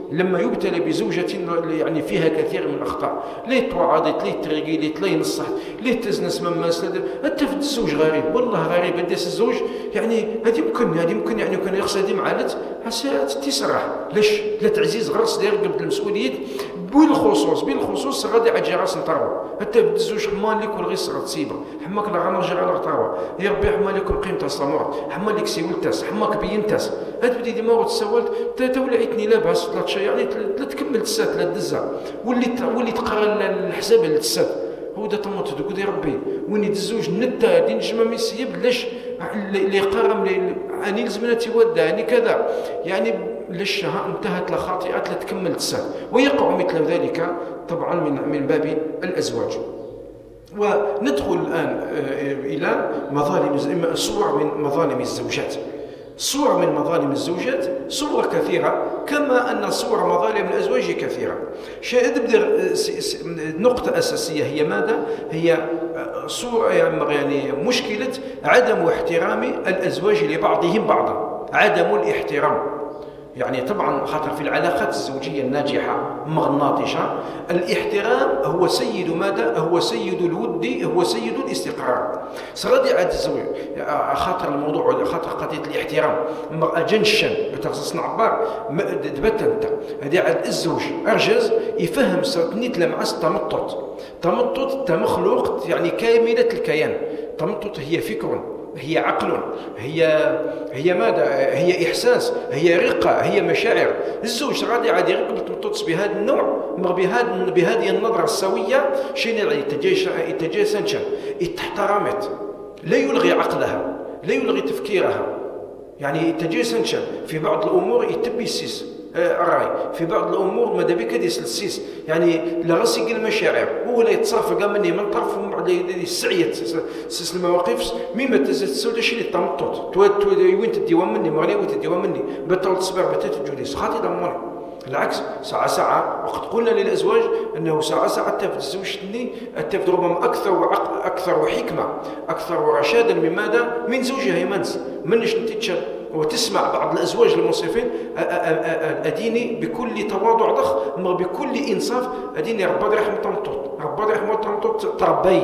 لما يبتلى بزوجة يعني فيها كثير من الأخطاء، لي توعدت لي تريقيلت لي نصحت لي تزنس مما سلد حتى في الزوج غريب والله غريب هداس الزوج يعني هذه يمكن هذه يمكن يعني كان يخص هذه معالت حسات تسرح ليش لا تعزيز غرس داير قبل المسؤوليات بالخصوص بالخصوص غادي عجي راس نطروا حتى الزوج حمالك والغي صغر تصيبه حماك لا غنرجع على طروا يا ربي حمالك قيمه الصمور حمالك سيولتاس حماك بينتاس هاد بدي ديما تسولت تا ولعتني لاباس ثلاث شهور يعني لا تكمل تسات لا دزا واللي واللي تقرا الحساب اللي تسات هو دا طموت تقول يا ربي وين الزوج نتا دين جمع ميسيب ليش اللي قارم اني لزمنتي وداني كذا يعني ليش انتهت لخاطئات لا تكمل تسات ويقع مثل ذلك طبعا من من باب الازواج. وندخل الان الى مظالم صور من مظالم الزوجات. صور من مظالم الزوجات صور كثيرة كما أن صور مظالم الأزواج كثيرة. شاهد بدر نقطة أساسية هي ماذا؟ هي صورة يعني مشكلة عدم احترام الأزواج لبعضهم بعضا. عدم الاحترام يعني طبعا خاطر في العلاقات الزوجية الناجحة مغناطشة الاحترام هو سيد ماذا؟ هو سيد الود هو سيد الاستقرار. سغادي عاد الزوج خاطر الموضوع خاطر قضية الاحترام جنشن بتخصص نعبر دبت انت هذه عاد الزوج ارجز يفهم سرتنيت لمعس تمطط تمطط تمخلوق يعني كاملة الكيان. تمطط هي فكر هي عقل هي هي ماذا؟ هي إحساس هي رقة هي مشاعر. الزوج غادي عادي يركب تمطط بهذا النوع بهذا بهذه النظرة السوية شنو يتجاسنش اتحترمت لا يلغي عقلها لا يلغي تفكيرها يعني يتجاسنش في بعض الأمور يتبي السيس الراي في بعض الامور ماذا بك ديس السيس يعني لا غسيق المشاعر هو لا يتصرف كاع مني من طرف السعيه سيس المواقف مما تزت السوداء شي اللي طمطط وين تديوان مني مغني وين تديوان مني بطل تصبر بتات الجليس خاطي ضموني العكس ساعة ساعة وقد قلنا للأزواج أنه ساعة ساعة تفد زوجتني التفد ربما أكثر وعقل أكثر وحكمة أكثر رشادا من ماذا؟ من زوجها يمنز منش نتيتشر وتسمع بعض الأزواج المنصفين أديني بكل تواضع ضخ بكل إنصاف أديني ربي رحمة طمطوط ربي رحمة طمطوط تربي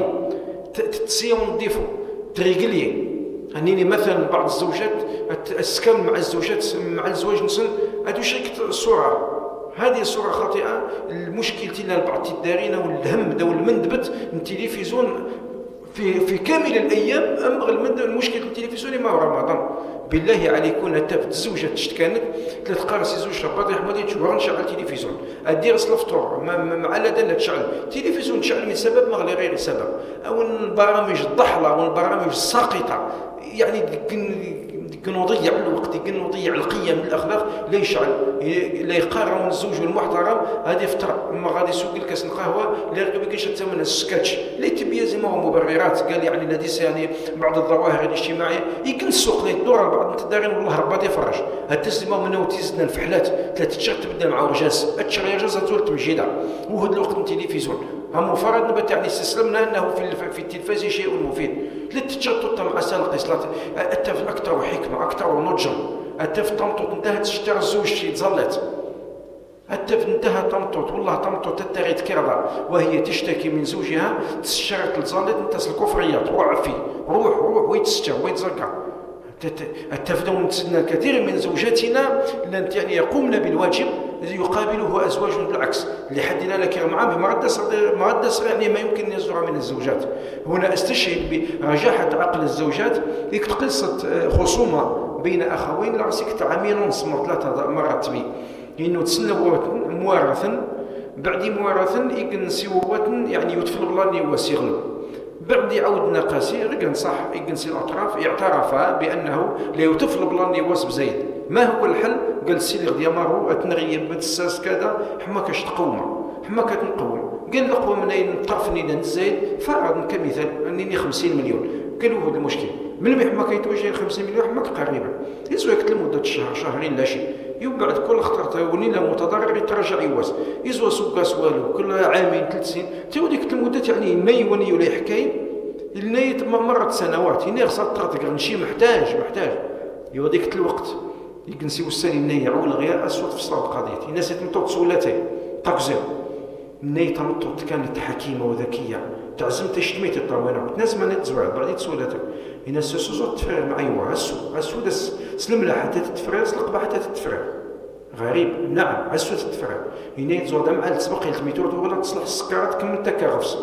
تتسيا ونضيفو تريقلي أنني مثلا بعض الزوجات السكن مع الزوجات مع الزواج نسن هادو شركة الصورة هذه الصورة خاطئة. المشكل تينا البعض الدارين والهم دا والمندبت التلفزيون في في كامل الايام امر المشكل التلفزيوني ما هو رمضان بالله عليكم حتى في الزوجه تشتكانك ثلاث قارص زوج رباط يحمد تشوف نشعل التلفزيون ادير الفطور مع لا تشعل التلفزيون تشعل من سبب ما غير سبب او البرامج الضحله والبرامج الساقطه يعني نضيع الوقت نضيع القيم الاخلاق لا يشعل لا يقارن الزوج والمحترم هذه فتره ما غادي يسوق الكاس القهوه اللي ركب كاش ثمن السكاتش اللي تبي زي ما هو مبررات قال يعني لديس يعني بعض الظواهر الاجتماعيه يمكن السوق لا يدور بعض التدارين والله رباط يفرج التسليمه من وتيزنا الفحلات ثلاث شهور تبدا مع رجاس الشهر يرجع تزول تمجيده وهذا الوقت التلفزيون هم مفرد نبت يعني استسلمنا انه في في التلفاز شيء مفيد لا تتشطط مع سالق اصلات التف اكثر وحكمه اكثر ونضجا التف تمطط انتهت تشتري الزوج شي تزلت التف انتهى تمطط والله تمطط تتغيت كربه وهي تشتكي من زوجها تشترط تزلت انت الكفريات روح فيه روح روح ويتستر ويتزرقع التفدون تسدنا الكثير من زوجاتنا لن يعني يقومن بالواجب الذي يقابله ازواج بالعكس لحدنا لك معاه بمرد صغير يعني ما يمكن ان يصدر من الزوجات. هنا استشهد برجاحه عقل الزوجات ديك قصه خصومه بين اخوين لراسك عامين ونص ثلاثه مرات بي لانه تسنوا موارثا بعد موارثا يكنسيوات يعني يطفل بلاني وسيغلو بعد يعود نقاسي رجل صح يجنسي الاطراف اعترفا بانه لا يطفل بلاني واس بزايد. ما هو الحل؟ قال سيلي ديامارو اتنغيب بالساس كذا حما كاش تقوم حما كتنقوم قال لقوا من اين طرفني نزايد فرض كمثال انني خمسين مليون قالوا هذا المشكل من ما حما كيتوجه خمسين مليون حما قريبا يزويك لمده شهر شهرين لا شيء يوم بعد كل خطر وني لا متضرر يترجع يواس يزوا سوكاس والو كل عامين ثلاث سنين تو ديك المده يعني ني وني ولا حكايه النيت مرت سنوات هنا خصها تغطي شي محتاج محتاج يوا ديك الوقت يجنسي وسالي النية عول غير أسود في صلاة قضية الناس يتمطوط سولتين تقزم النية تمطوط كانت حكيمة وذكية تعزم تشتميت الطاوينة ناس ما نتزوع بعد سولتين الناس سوزوت تفرغ معيوة هسو هسو دس سلم حتى تتفرغ سلقبة حتى تتفرغ غريب نعم هسو تتفرغ هنا يتزوع دم على تسبق الميتور ولا تصلح السكرات كم تكرفس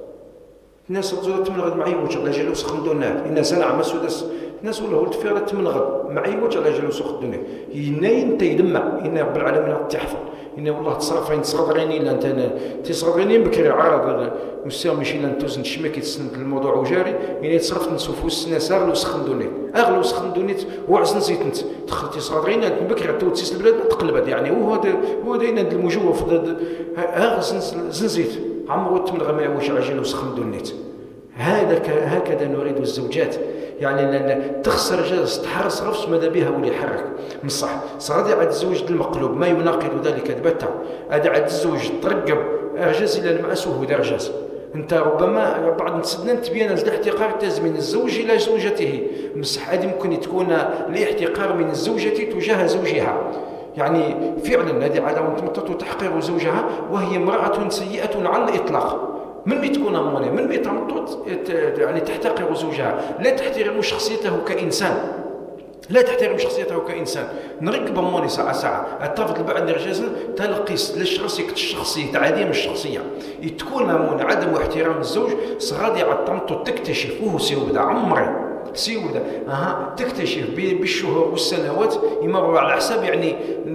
الناس تزوج تمنغد معي وجه على جلوس خندونات الناس نعم هسو دس الناس ولا ولد فيها تمنغد معي وجه على جلوس خندونات هنا انت يدمع هنا رب العالمين تحفظ هنا والله تصرف عين تصرف غيني لا انت تصرف غيني بكري عارض مستوى ماشي لا نتوزن شماكي تسند الموضوع وجاري هنا تصرف نسوفو الناس اغلو سخندونات اغلو سخندونات وعزن زيت انت تصرف غيني بكري تو تسيس البلاد تقلبت يعني هو هذا هو هنا المجوف هذا زنزيت عمرو تمنغ ما يعوش عجل وسخندونات هذا هكذا نريد الزوجات يعني لأن تخسر جالس تحرص غفص ماذا بها ولي يحرك مصح صادي عاد الزوج المقلوب ما يناقض ذلك البتة هذا عاد الزوج ترقب أرجاز إلى المأسوه درجاز أنت ربما بعد نتسدن تبين الاحتقار من الزوج إلى زوجته مصح هذه ممكن تكون الاحتقار من الزوجة تجاه زوجها يعني فعلا هذه عادة تمطط تحقير زوجها وهي امرأة سيئة على الإطلاق من بتكون أمونة من بتمطط يعني تحتقر زوجها لا تحترم شخصيته كإنسان لا تحترم شخصيته كإنسان نركب أمونة ساعة ساعة التفضل البعض نرجز تلقيس لشخصية الشخصية عديم الشخصية تكون أمونة عدم احترام الزوج صغادي على التمطط تكتشف وهو سيوبدا عمري سيوبدا أها تكتشف بالشهور والسنوات يمر على حساب يعني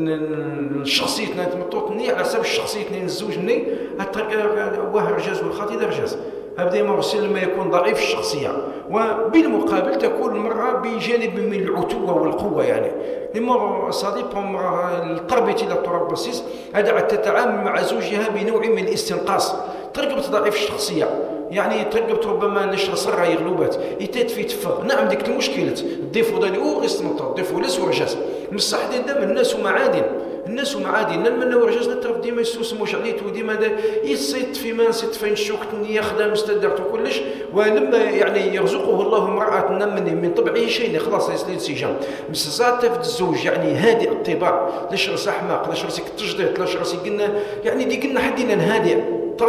شخصيتنا تمطط ني على حساب شخصيتنا الزوج ني واه رجاز والخاطي درجاز هذا يمر لما يكون ضعيف الشخصية وبالمقابل تكون المرأة بجانب من العتوة والقوة يعني يمر صديق القربة إلى التراب بسيس هذا تتعامل مع زوجها بنوع من الاستنقاص ترقبت ضعيف الشخصية يعني ترقبت ربما نشر صرع يغلوبات يتات في تفغ نعم ديك المشكلة الضيف داني او غيستمطر الضيف لس ورجاز مصح دام الناس معادن الناس معادن نلمنا ورجاز نترف ديما يسوسموش عليت وديما يصيت في ما نسيت فين شوكت يخدم استدرت وكلش ولما يعني يرزقه الله امرأة من من طبعه شيء خلاص يسلي سجام مس تفد الزوج يعني هادئ الطباع لاش راس احمق لاش راسك تجديد لاش راسك قلنا يعني دي قلنا حدينا هادئ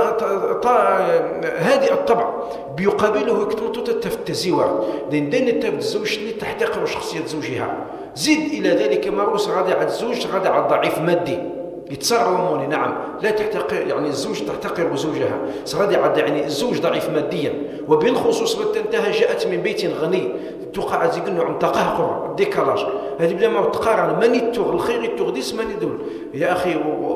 هادئ الطبع بيقابله كتمطوط التفت الزوار لأن دين التفت الزوج اللي تحتقر شخصية زوجها زيد إلى ذلك مروس غادي على الزوج غادي على الضعيف مادي يتصاروا موني نعم لا تحتقر يعني الزوج تحتقر زوجها غادي على يعني الزوج ضعيف ماديا وبالخصوص بتنتهى جاءت من بيت غني توقع زي قلنا عم تقهقر ديكالاج هذه بلا ما تقارن ماني التوغ الخير التوغديس ماني دول يا أخي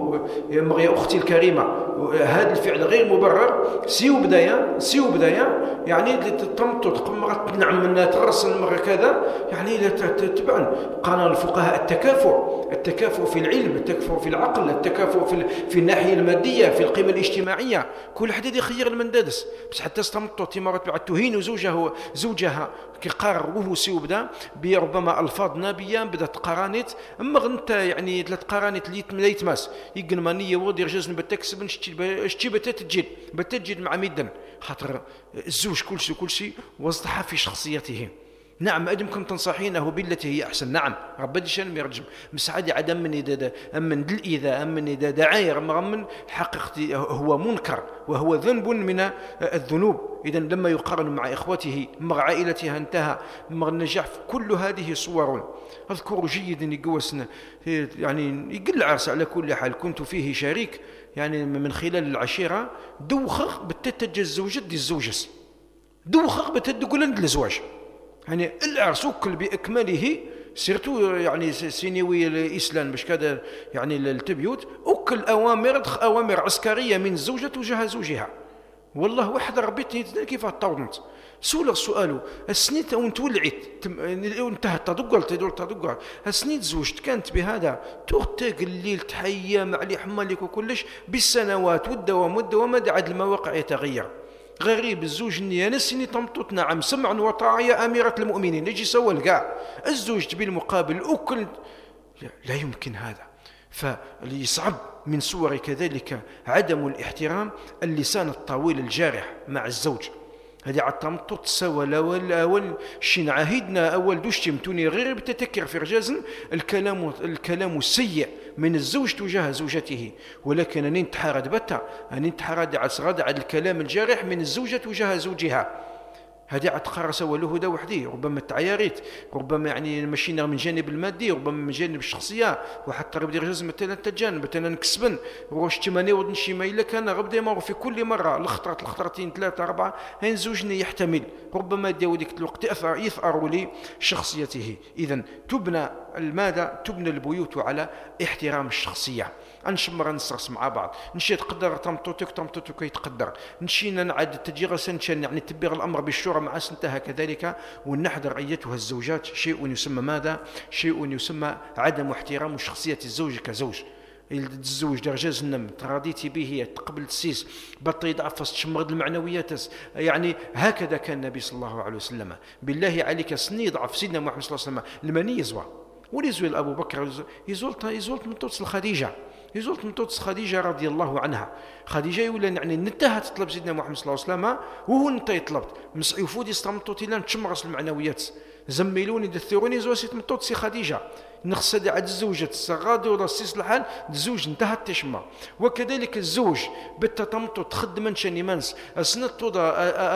يا أختي الكريمة هذا الفعل غير مبرر سيو بداية سيو بداية يعني تمطط قمرت نعم من تغرس المرة كذا يعني تبعا قانون الفقهاء التكافؤ التكافؤ في العلم التكافؤ في العقل التكافؤ في في الناحية المادية في القيمة الاجتماعية كل حد يخير المندادس بس حتى استمطط مرات بعد تهين زوجه زوجها كقرر وهو سيو بدا بربما الفاظ نابيه بدات قرانيت اما انت يعني ثلاث قرانيت اللي تمليت ماس يقنمانيه ودير جزن بتكسب شتي بتتجد بتتجد مع ميدن خاطر الزوج كل شيء كل شيء وضحها في شخصيته نعم أدمكم تنصحينه بالتي هي أحسن نعم ربي شان يرجم مسعد عدم من إذا أمن الإذا أمن إذا دعاير من حقيقة هو منكر وهو ذنب من الذنوب إذا لما يقارن مع إخوته مع عائلتها انتهى مع النجاح كل هذه صور أذكر جيدا يقوسنا يعني يقل عرس على كل حال كنت فيه شريك يعني من خلال العشيرة دوخخ بتتجه الزوجة دي الزوجس دوخخ بتدقل عند الزواج يعني العرس وكل بإكماله سيرتو يعني سينيوي الإسلام باش كذا يعني التبيوت وكل أوامر أوامر عسكرية من الزوجة تجاه زوجها والله واحد ربيتني كيف تطورنت سول السؤال السنيت وانت ولعت انتهت تدقل تدور تدقل السنيت زوجت كانت بهذا تغتاق الليل تحيا مع اللي حمالك وكلش بالسنوات والدوام والدوام عاد المواقع يتغير غريب الزوج النية نسيني تمطط نعم سمعا وطاعة يا أميرة المؤمنين يجي سوى القاع الزوج بالمقابل أكل لا يمكن هذا فاللي يصعب من صور كذلك عدم الاحترام اللسان الطويل الجارح مع الزوج هذه عاد تمطو تسوى الاول اول شي عهدنا اول دوش تمتوني غير بتتكر في رجازن الكلام الكلام السيء من الزوج تجاه زوجته، ولكن ان انتحرد بتا ان انتحرد عصغد على الكلام الجارح من الزوجه تجاه زوجها. هذه عاد تقرا سوا له هذا وحده، ربما تعياريت، ربما يعني ماشي من جانب المادي، ربما من جانب الشخصيه، وحتى غير رجاز مثلا تجانب مثلا نكسبن واش تماني ود نشي ما الا كان غبدا ما في كل مره الخطرات الخطرتين ثلاثه اربعه هين زوجني يحتمل ربما داو ديك الوقت يثار يثار لي شخصيته. اذا تبنى الماذا؟ تبنى البيوت على احترام الشخصيه. نشمر نسرس مع بعض، نشي تقدر تمطوتك تمطوتك يتقدر، نشينا نعد تجيغ سنشان يعني تبيغ الامر بالشورى مع سنتها كذلك. ونحذر ايتها الزوجات شيء يسمى ماذا؟ شيء يسمى عدم احترام شخصيه الزوج كزوج. الزوج درجاز النم تراضيتي به تقبل السيس بطي ضعفس تشمرد المعنويات، يعني هكذا كان النبي صلى الله عليه وسلم. بالله عليك سني ضعف سيدنا محمد صلى الله عليه وسلم المني يزوى وليزوي ابو بكر يزولت يزولت من توصل خديجه يزولت من توصل خديجه رضي الله عنها. خديجه يقول يعني نتاها تطلب سيدنا محمد صلى الله عليه وسلم وهو انت يطلبت مسعي فودي استمطوتي لان تشمرس المعنويات زميلوني دثروني زوسيت من توصي خديجه نقصد عاد الزوجة الصغاد ولا السيس الحال الزوج انتهت تشمى. وكذلك الزوج بالتطمطو تخدم شاني منس اسنت توضا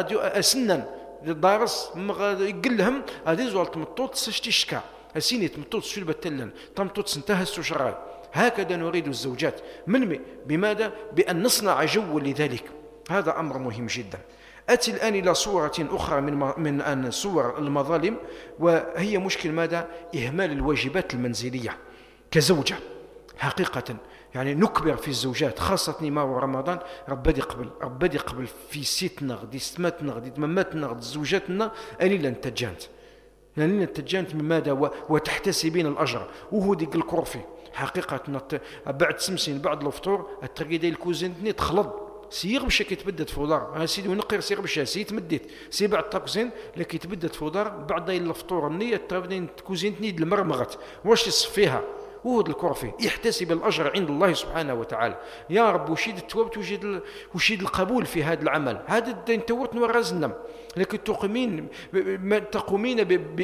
اسنن دارس يقلهم هذه زوال تمطوط سشتشكا اسيني تمطوط شلبة تلن تمطوط سنتها السشراي. هكذا نريد الزوجات من بماذا؟ بأن نصنع جو لذلك. هذا أمر مهم جدا. أتي الآن إلى صورة أخرى من من أن صور المظالم، وهي مشكل ماذا؟ إهمال الواجبات المنزلية كزوجة. حقيقة يعني نكبر في الزوجات خاصة ما هو رمضان ربدي قبل ربدي قبل في سيتنا غدي ستماتنا غدي تماماتنا غدي زوجاتنا أني لن تجانت لن تجانت من ماذا؟ وتحتسبين الأجر وهو ديك الكروفي. حقيقة بعد سمسين بعد الفطور الترقيدة الكوزينتني تخلط سيغ باش كيتبدد فودار سيدي ونقير سيغ باش سي تمديت سي بعد الطاكسين لكي يتبدد فودار بعد الفطور النية تبدين كوزينتني المرمغت واش يصفيها وهو الكرفي يحتسب الأجر عند الله سبحانه وتعالى. يا رب وشيد التواب وشيد وشيد القبول في هذا العمل. هذا الدين توت نورزنا لكن تقومين تقومين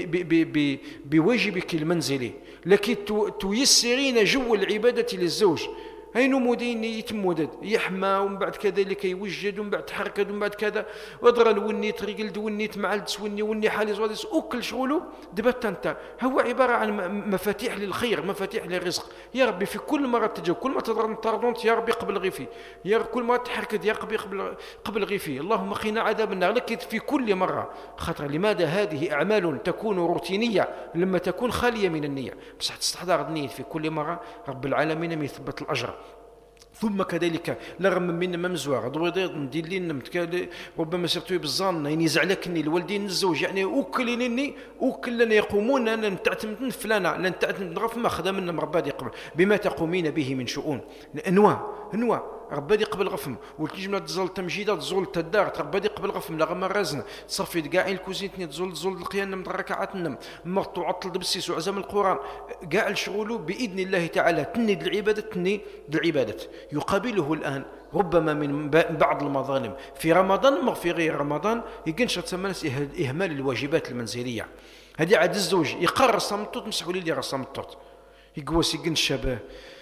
بواجبك المنزلي لكن تيسرين جو العبادة للزوج. أين مودين يتمودد يحمى ومن بعد كذلك يوجد ومن بعد تحركد ومن بعد كذا وضرى الوني تريقل دوني تمعل تسوني وني حالي زوادس أكل شغله دبت أنت. هو عبارة عن مفاتيح للخير مفاتيح للرزق. يا ربي في كل مرة تجو كل ما تضرنت يا ربي قبل غيفي يا ربي كل ما تحركد يا ربي قبل قبل غيفي اللهم قنا عذاب النار. لكن في كل مرة خطر. لماذا؟ هذه أعمال تكون روتينية لما تكون خالية من النية بس تستحضر النية في كل مرة رب العالمين من يثبت الأجر. ثم كذلك لرغم من ممزوع ضويضيض ندير لي ربما سرتوي بالظن يعني يزعلكني الوالدين الزوج يعني اوكليني اوكلنا يقومون لن تعتمد فلانه لن تعتمد غف ما خدمنا مربادي قبل بما تقومين به من شؤون انواع انواع ربادي قبل غفم والتجمله تزول تمجيده تزول الدار تربادي قبل غفم لا غما رازن صفي كاع الكوزينتني تزول تزول القيان من ركعات النم ما تعطل دبسيس وعزم القران كاع الشغل باذن الله تعالى تني العباده تني العباده. يقابله الان ربما من بعض المظالم في رمضان ما في غير رمضان يكنش تسمى اهمال الواجبات المنزليه. هذه عاد الزوج يقرر صمتوت مسحوا لي راه صمتوت يقوس يكنش شباب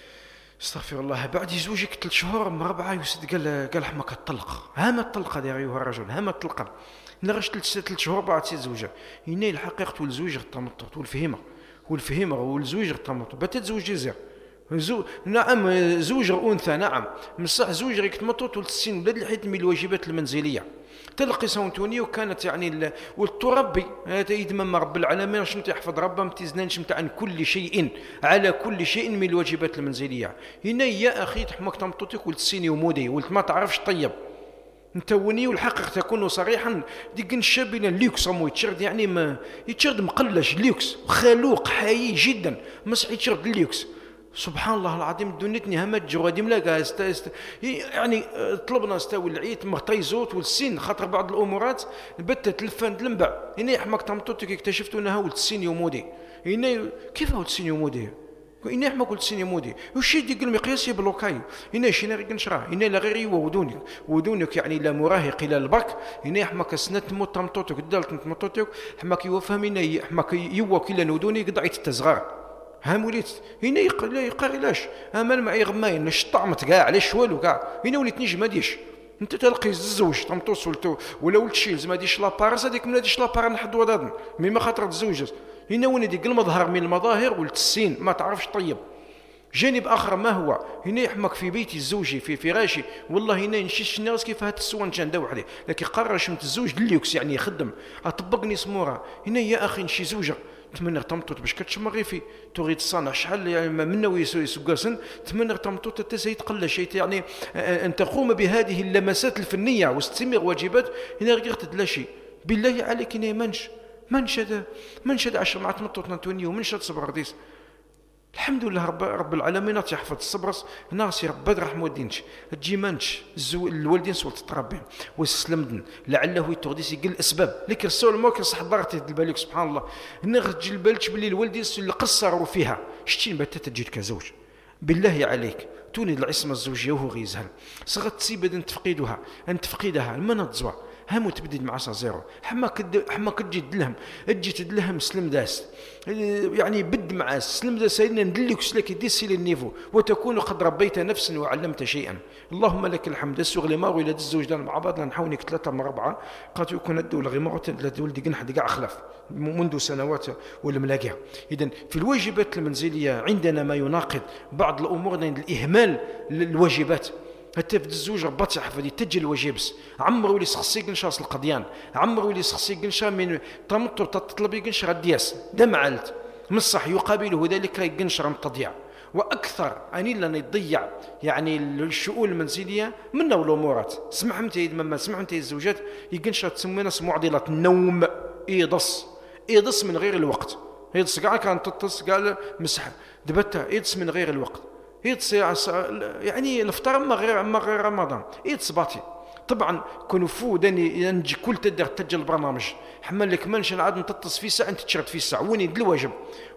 استغفر الله بعد يزوجك ثلاث شهور من ربعه يسد قال قال حماك الطلق هما الطلقه ديال ايها الرجل هما الطلقه نغش ثلاث شهور بعد سي زوجه هنا الحقيقه والزوج الطمطط والفهمه والفهمه والزوج الطمطط بتا تزوج زير زو نعم زوج انثى نعم مصح زوج غير تمطط والسن ولاد الحيط من الواجبات المنزليه تلقي سونتوني وكانت يعني والتربي هذا يدمم رب العالمين شمت يحفظ ربه ما تزنانش متاع عن كل شيء على كل شيء من الواجبات المنزليه. هنا يا اخي تحمك تمطوتك والسيني ومودي ولت ما تعرفش طيب انت وني والحق تكون صريحا ديك الشاب بين الليكس مو يتشرد يعني ما يتشرد مقلش ليكس خلوق حي جدا مسح يتشرد الليكس سبحان الله العظيم دنيتني همت جوادي ملاقا است است يعني طلبنا استوي العيد مغطيزوت والسن خاطر بعض الامورات بتت الفن لنبع هنا يحمك تمطوتك اكتشفت انها ولد السن يومودي هنا كيف هو السن يومودي إنا ما قلت سيني مودي وش يدي قل مقياس يبلوكاي إنا شينا غير نشراه إنا لا غير يودونك ودونك يعني لا مراهق إلى الباك إنا حماك سنة تموت تمطوتك دالت تمطوتك حماك يوفهم إنا حماك يوك إلا نودوني قد عيت التزغار ها وليت هنا لا يقارلاش امال معي غماين نشطعمت كاع علاش والو كاع هنا وليت نجم ماديش انت تلقي الزوج تمطوس ولتو ولا ولد شيلز ما ديش لابارس هذيك ما ديش لابار نحد ودادن مما خاطر تزوجت هنا وين ديك المظهر من المظاهر ولد السين ما تعرفش طيب. جانب اخر ما هو هنا يحمك في بيتي الزوجي في فراشي والله هنا نشيش الناس كيف هاد السوان كان دا وحدي لكن قرر شمت الزوج الليوكس يعني يخدم اطبقني سموره هنا يا اخي نشي زوجه تمنى تمطوط باش كتشمر غيفي تغيد تصنع شحال يعني منا ويسقاسن تمنى تمطوط تسي تقل شيء يعني ان تقوم بهذه اللمسات الفنيه واستمر واجبات هنا غير تدلاشي بالله عليك هنا منش منش هذا منش هذا عشر مع تمطوط نتوني ومنش تصبر غديس الحمد لله رب, رب العالمين يحفظ الصبرس ناس رب رحم ودينش تجي مانش الوالدين سولت تربين ويسلمدن لعله يتغديس يقل الاسباب لكن السؤال ما كان صح ضغط البالك سبحان الله هنا تجي البالك باللي الوالدين اللي قصروا فيها شتي بتا تجي كزوج بالله عليك توني العصمه الزوجيه وهو غيزهل صغت تسيب ان تفقدها ان تفقدها المنا تزوى هم تبدل مع زيرو حما كد حما كتجي دلهم تجي تدلهم سلم داس يعني بد مع سلم داس سيدنا ندلك سلك دي سيل النيفو وتكون قد ربيت نفسا وعلمت شيئا اللهم لك الحمد السوغ ما ولا الزوج دان مع بعض نحاونك ثلاثه من اربعه قد يكون الدوله غير مرة ثلاثه ولدي قنح كاع خلاف منذ سنوات ولا ملاقيها. اذا في الواجبات المنزليه عندنا ما يناقض بعض الامور الاهمال للواجبات حتى في الزوج ربات يحفظ يتجل الواجبس عمرو اللي سخصي قنشاص القضيان عمرو اللي سخصي قنشا من تمطر تطلب قنش غدياس دم علت من الصح يقابله ذلك قنش رم تضيع واكثر اني لن يضيع يعني الشؤون المنزليه من الامورات سمح انت ما سمح انت الزوجات يقنش تسمي ناس معضله النوم يضص يضص من غير الوقت يضص كاع كان تطس قال مسح دبتها يضص من غير الوقت يتصير يعني الافطار ما غير ما غير رمضان يتصباتي طبعا كونوا فو داني ينجي كل تدير تسجل البرنامج حمل لك منش عاد نتطس في ساعه انت تشرت في ساعه وين يدل الواجب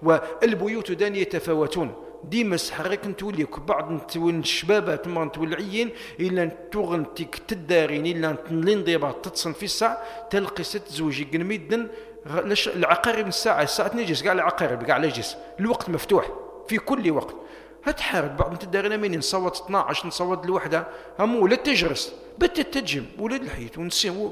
والبيوت داني يتفاوتون ديما سحرك نتولي بعض الشبابات ما نتولعين الا تغنتك تدارين الا الانضباط تتصن في الساعه تلقي ست زوجي قنميدن العقارب الساعه الساعه نجس كاع العقارب كاع نجس الوقت مفتوح في كل وقت هتحارب بعض نتدارنا منين نصوت اثناش نصوت الوحده هم ولا تجرس بت تجم ولا الحيط ونسي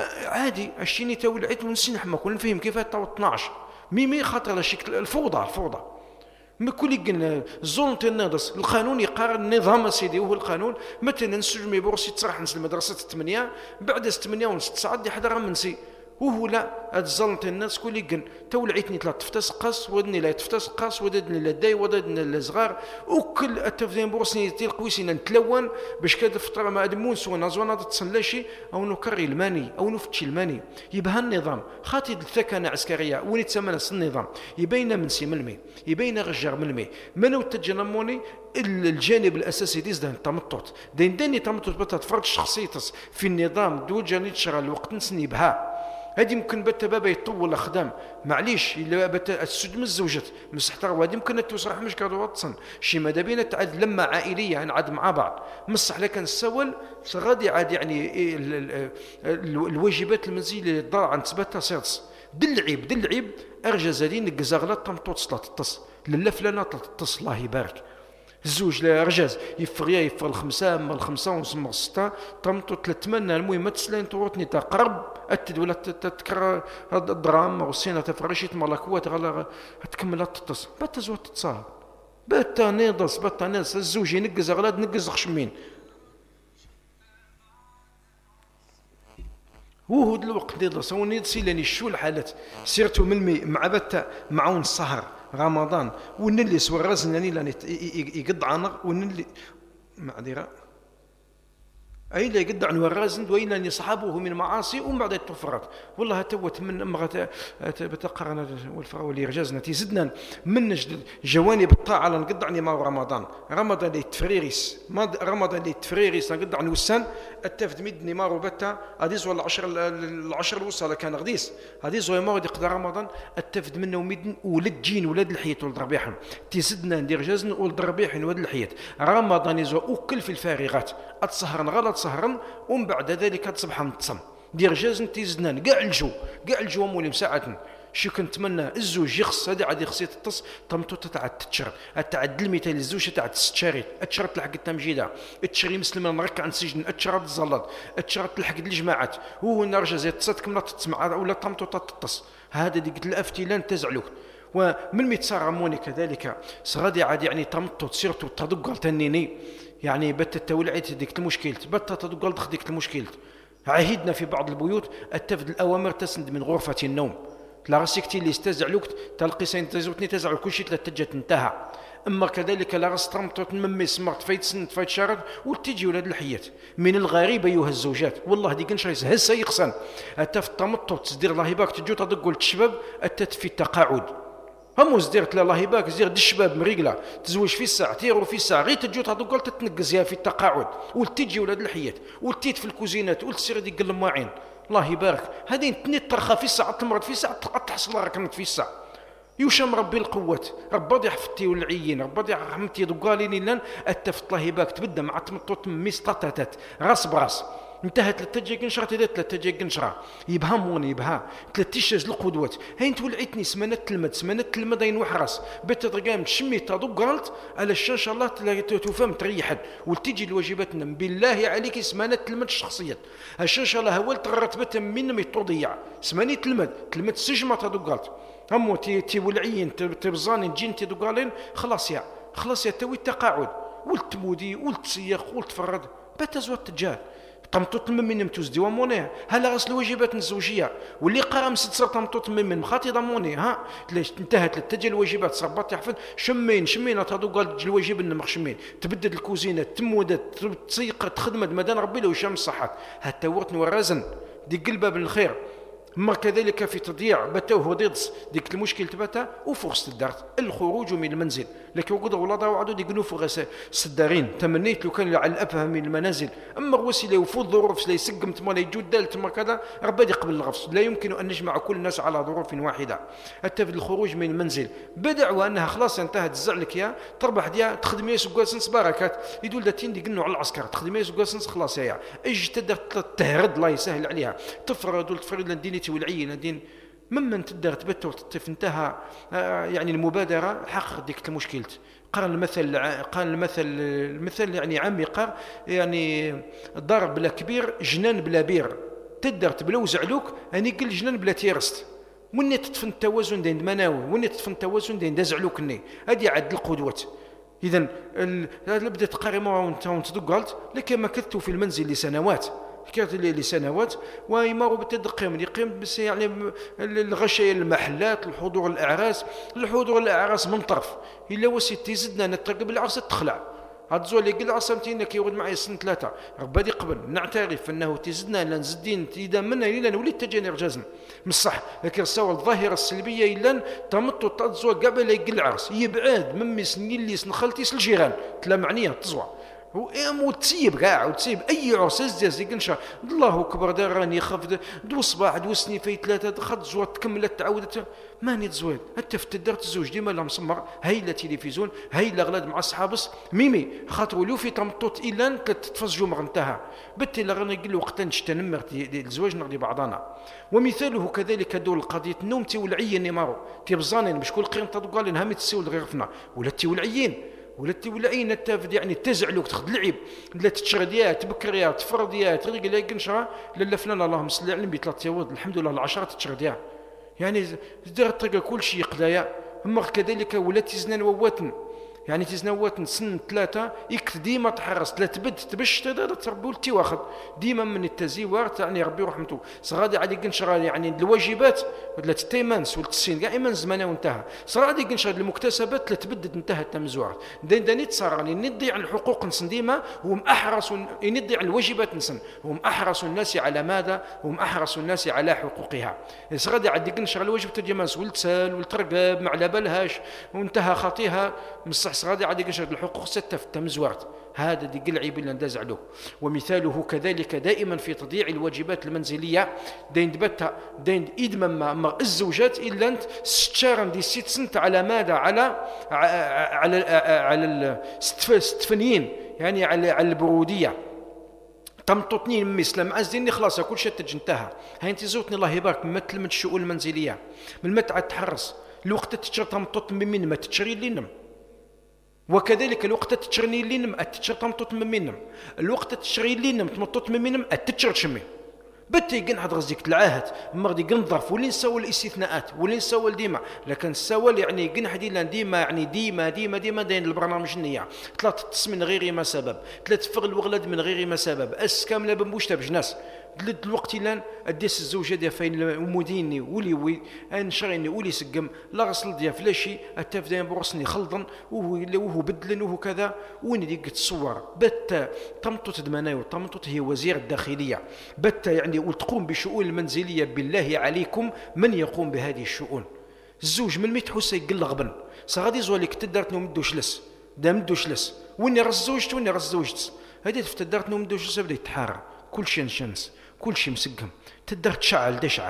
عادي عشيني تو العيد ونسي نحمك ونفهم كيف تو اثناش ميمي خاطر لا شكل الفوضى الفوضى ما كل قلنا الظلم تناضس القانون يقارن النظام سيدي وهو القانون مثلا نسجم يبرسي تصرح نس المدرسه الثمانيه بعد ثمانية ونص تسعه دي حدا منسي وهو لا اتظلمت الناس كل يقن تولعيتني ثلاث تفتس قاس ودني لا تفتس قاس وددني لا داي وددني لا صغار وكل التفدين بورسني تلقويسين نتلون باش كاد الفطره ما ادمون سونا زونا تصلاشي او نكري الماني او نفتشي الماني يبها النظام خاطي الثكنه عسكريه وين يتسمى النظام يبين من سي ملمي يبين غجر ملمي منو تجنموني الجانب الاساسي ديز ده التمطط دين داني تمطط بتفرض شخصيتس في النظام دوجاني تشغل الوقت نسني بها هذه يمكن بتا بابا يطول الخدام معليش الا بتا السد من الزوجات مسحتها وهذه يمكن توصرح مش كادو واتسن شي ماذا بينا تعاد لما عائليه نعاد مع بعض مصح لكن السول غادي عاد يعني الواجبات المنزليه الدار عن تثبتها سيرس دلعيب دلعيب ارجز هذه نكزاغلات تمطوط صلاه التص لله فلانه تتص الله يبارك الزوج لا رجاز يفريا يفر الخمسه من الخمسه ونص من السته طمطو تلتمنى المهم تسلين توتني تقرب اتد ولا تذكر الدراما والسينه تفرشيت ملاكوات غلا تكمل تتص بات زوت تتصال بات نيضس بات ناس الزوج ينقز غلاد نقز خشمين وهو الوقت نيضس ونيض سيلاني شو الحالات سيرتو ملمي مع بات معون السهر رمضان ونلي سوى غزناني لاني يقض عنق ونلي معذره أي لا يقدع نورازن وإن يصحبه من معاصي ومن بعد التفرات والله توت من أمغة بتقرنا والفراو اللي رجازنا تيزدنا من جوانب الطاعة نقدعني ما رمضان رمضان اللي تفريريس رمضان اللي تفريريس نقدع نوسان التفد مدني ما ربطة هذيز ولا العشر العشر الوصلة كان غديس هذيز ولا ما غادي يقدر رمضان التفد منه ومدن ولد جين ولد الحيط ولد ربيحهم تيزدنا ندير جازن ولد ربيحين ولد الحيط رمضان يزو أكل في الفارغات أتصهرن غلط سهرا ومن بعد ذلك تصبح نتصم دير جازن تيزنان كاع الجو كاع الجو مولي مساعدنا شو كنتمنى الزوج يخص هذا عاد يخص يتص طمطو تاع تتشر تعد المثال الزوج تاع تستشري اتشرت تلحق التمجيده تشري مسلم نركع عن سجن اتشرت الزلط اتشرت تلحق الجماعات هو نرجع زي تصدق ملا تسمع ولا طمطو تتص هذا اللي قلت الافتلان تزعلوك ومن متصارموني كذلك صغادي عاد يعني طمطو تصيرتو تدق تنيني يعني بت التولعت ديك المشكلة بت تدق دخ ديك المشكلة عهدنا في بعض البيوت التفد الأوامر تسند من غرفة النوم لا راسكتي اللي استزعلوك تلقي سين تزوتني تزعل كل شيء تلتجت انتهى اما كذلك لا راس طرمطو تنمي سمرت فايت سنت فايت شارد وتجي ولاد الحياه من الغريب ايها الزوجات والله ديك نشايس هسه يقصن التفد طمطو تدير الله يبارك تجو تدق الشباب التت في التقاعد هم زديرت لا الله يبارك زير دي الشباب مريقله تزوج في الساعه تيرو في الساعه غير تجو تدق تتنقز في التقاعد وتجي ولاد الحياه وتيت في الكوزينات وتسير ديك الماعين الله يبارك هذه تنيت ترخى في الساعه تمرض في الساعه تحصل راك في الساعه يوشم ربي القوات ربي يحفتي والعيين ربي رحمتي دقالين لان التفت الله يبارك تبدا مع تمطوط ميسطاتات راس براس انتهت ثلاثة قنشرة تدات ثلاثة قنشرة يبهمون يبها ثلاثة شاز القدوات هاي انت ولعتني سمانة تلمد سمانة تلمد اين وحرس بيت ترقام تشمي تادو قالت على الشان شاء الله تفهم تريحد وتجي الواجباتنا بالله عليك سمانة تلمد الشخصيات الشان شاء الله هو تغرت بتا من مي تضيع سمانة تلمد تلمد سجمة تادو قالت همو تي تي ولعين تبزانين جين تي قالين خلاص يا خلاص يا توي التقاعد ولتمودي ولتسيخ ولتفرد بتا زوات تجاه طمطوط من من توزدي ومونيه هلا غسل الواجبات الزوجيه واللي قرا مسدسر طمطوط من مخاطي ضموني ها ليش انتهت لتجي الواجبات صربات يحفظ شمين شمين تادو قال الواجب نمخ شمين تبدد الكوزينه تمودت تسيق تخدم مدان ربي لو شام الصحات حتى ورث ورزن دي قلبه بالخير ما كذلك في تضييع بتاو هو ضيدس ديك المشكل تبتا وفرصة الدارت الخروج من المنزل لكن وقدر ولا ضاو عدو ديك نوفو غسا سدارين تمنيت لو كان على الافهم من المنازل اما وسيله وفوت ظروف لا يسقم تما يجود دال تما كذا ربي يقبل الغفص لا يمكن ان نجمع كل الناس على ظروف واحده حتى في الخروج من المنزل بدعوى انها خلاص انتهت الزعلك يا تربح ديا تخدمي سكاسنس بركات يدول داتين دي قنوا على العسكر تخدمي سكاسنس خلاص يا اج تقدر تهرد الله يسهل عليها تفرد وتفرد لديني والعين دين ممن تقدر تبت وتطف انتهى يعني المبادرة حقق ديك المشكلة قال المثل قال المثل المثل يعني عامي قال يعني ضرب بلا كبير جنان بلا بير تقدر تبلوز علوك اني قل جنان بلا تيرست وني تطفن التوازن دين مناوي وني تطفن التوازن دين دازعلوك ني هذه عد القدوات اذا بدات قارمه وانت قلت لك ما كثت في المنزل لسنوات كانت لسنوات ويمر بالتدقيم يقيم بس يعني الغشايا المحلات الحضور الاعراس الحضور الاعراس من طرف الا وسيتي زدنا نترقب العرس تخلع هاد الزول اللي قال عصمتينا كيولد معايا سنه ثلاثه ربي قبل نعترف انه تزدنا لا نزدين اذا منا الا نولي تجاني رجازنا بصح لكن سوا الظاهره السلبيه الا تمطوا تزوا قبل يقل العرس يبعد من سنين اللي سنخلتيس الجيران تلا معنيه تزوا و تسيب كاع وتسيب اي عرس زاز يقنشا الله اكبر داراني خفض دو صباح دو سني في ثلاثه خد زوات تكملت تعاودت ماني تزويد حتى في الدار الزوج ديما لا مسمر هاي لا تلفزيون هاي لا غلاد مع صحابس ميمي خاطر ولو في تمطوط الا تتفزجوا مغنتها بتي لا غني قال وقت نشتنمر الزواج نغدي بعضنا ومثاله كذلك دول قضيه النوم تي والعين نمارو تيبزانين باش كل قيم تقول انها متسول غير فينا ولا تي والعين ولا تولعين التافد يعني تزعلوك تاخذ لعب لا تشرديات تبكريات تفرديات تريق لا كنشرا لا فلان اللهم صل على النبي ثلاث يواد الحمد لله العشرة تشرديات يعني دار طريقه كل شيء قضايا اما كذلك ولا تزنان وواتن يعني تزنوات سن ثلاثة يك ديما تحرص لا تبد تبش تربي ولتي واخد ديما من التزيوار يعني ربي رحمته صغادي عادي كنشغل يعني الواجبات ولا التيمانس والتسين كاع ايمان زمانه وانتهى صغادي كنشغل المكتسبات لا تبدد انتهى التمزوار دين داني تصار يعني نضيع الحقوق نسن ديما هم احرص نضيع الواجبات نسن هم احرص الناس على ماذا هم احرص الناس على حقوقها صغادي عادي كنشغل الواجب تاع ولتسال ولترقب ما على بالهاش وانتهى خطيها مصح صغادي عادي كنشغل الحقوق ستة في التمزوارت هذا دي قل عيب اللي نداز عليه. ومثاله كذلك دائما في تضييع الواجبات المنزليه دين دبتها دين ادمم مع الزوجات الا انت ستشارن دي ست سنت على ماذا على على على الستفنيين يعني على على البروديه تمططني مثل مع الزين خلاص كل شيء تجنتها هاي انت زوجتني الله يبارك مثل من الشؤون المنزليه من متى تحرص الوقت تتشر تمطط من ما تتشري لنا وكذلك الوقت تتشرني لينم اتتشر تمطط من منم الوقت تتشري لينم تمطط من منم اتتشر تشمي بتي قنعد غزيك العاهد مرضي قنظرف ولين سوى الاستثناءات ولين سوى ديما لكن سوى يعني قنحد ديما يعني ديما ديما ديما داين البرنامج النية ثلاث تص من غير ما سبب ثلاث فغل وغلد من غير ما سبب اس كامله بمبوش بجناس دلد الوقت لان اديس الزوجه ديال فين مديني ولي وي انشريني ولي سقم لا غسل ديال فلاشي التاف دايما برسني خلطا وهو وهو بدلن وهو كذا وين ديك تصور بت تمطط دمنايو تمطط هي وزير الداخليه بت يعني وتقوم بشؤون المنزليه بالله عليكم من يقوم بهذه الشؤون الزوج من ميت حسي يقل غبن صغادي زوالك تدارتنو مدوش لس دا مدوش لس وين راس زوجت وين راس زوجت هذه تدارتنو مدوش لس بدا يتحارى كل شيء نشنس كل شيء مسقم تقدر تشعل دشعل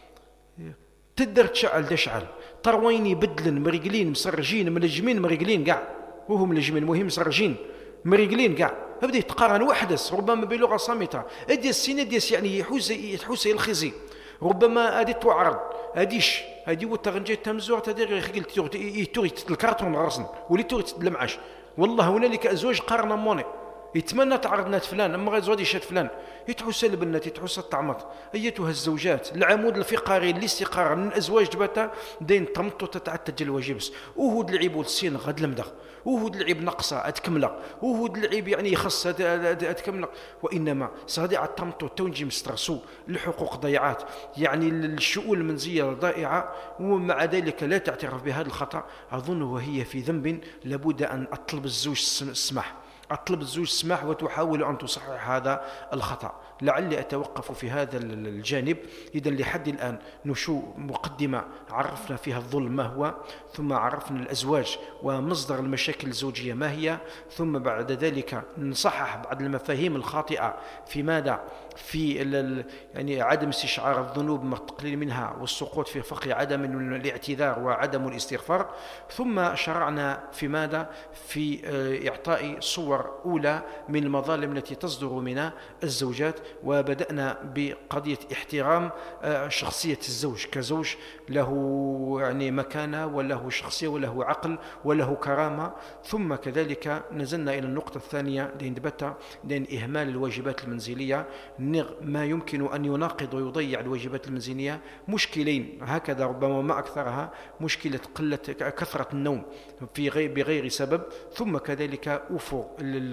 تقدر تشعل دشعل طرويني بدلن مريقلين مسرجين ملجمين مريقلين كاع وهم ملجمين مهم مسرجين مريقلين كاع بدا يتقارن وحدث ربما بلغه صامته ادي السنه ديس يعني يحوس يحوس الخزي ربما ادي توعرض اديش هادي وتغنجي تمزور تدير غير قلت يتوري الكرتون راسن ولي توري المعاش والله هنالك ازواج قارنه موني يتمنى تعرض فلان اما غير زودي شات فلان يتحس البنات يتحس الطعمط ايتها الزوجات العمود الفقري الاستقرار من الازواج جبتها دين تمطو تتعتج الواجبس وهود العيب والسين غد المدغ وهود العيب نقصه اتكمله وهود العيب يعني يخص اتكمله وانما صادي على التمطو تونجي مسترسو الحقوق ضيعات يعني الشؤون المنزليه ضائعه ومع ذلك لا تعترف بهذا الخطا اظن وهي في ذنب لابد ان اطلب الزوج السماح أطلب الزوج السماح وتحاول أن تصحح هذا الخطأ. لعلي أتوقف في هذا الجانب. إذا لحد الآن نشو مقدمة عرفنا فيها الظلم ما هو، ثم عرفنا الأزواج ومصدر المشاكل الزوجية ما هي، ثم بعد ذلك نصحح بعض المفاهيم الخاطئة في ماذا في يعني عدم استشعار الذنوب والتقليل منها والسقوط في فقر عدم الاعتذار وعدم الاستغفار. ثم شرعنا في ماذا في إعطاء صور أولى من المظالم التي تصدر من الزوجات، وبدأنا بقضية احترام شخصية الزوج كزوج له يعني مكانة وله شخصية وله عقل وله كرامة. ثم كذلك نزلنا إلى النقطة الثانية لين دبتا لين إهمال الواجبات المنزلية، ما يمكن أن يناقض ويضيع الواجبات المنزلية مشكلين هكذا ربما ما أكثرها، مشكلة قلة كثرة النوم في غير بغير سبب، ثم كذلك أفو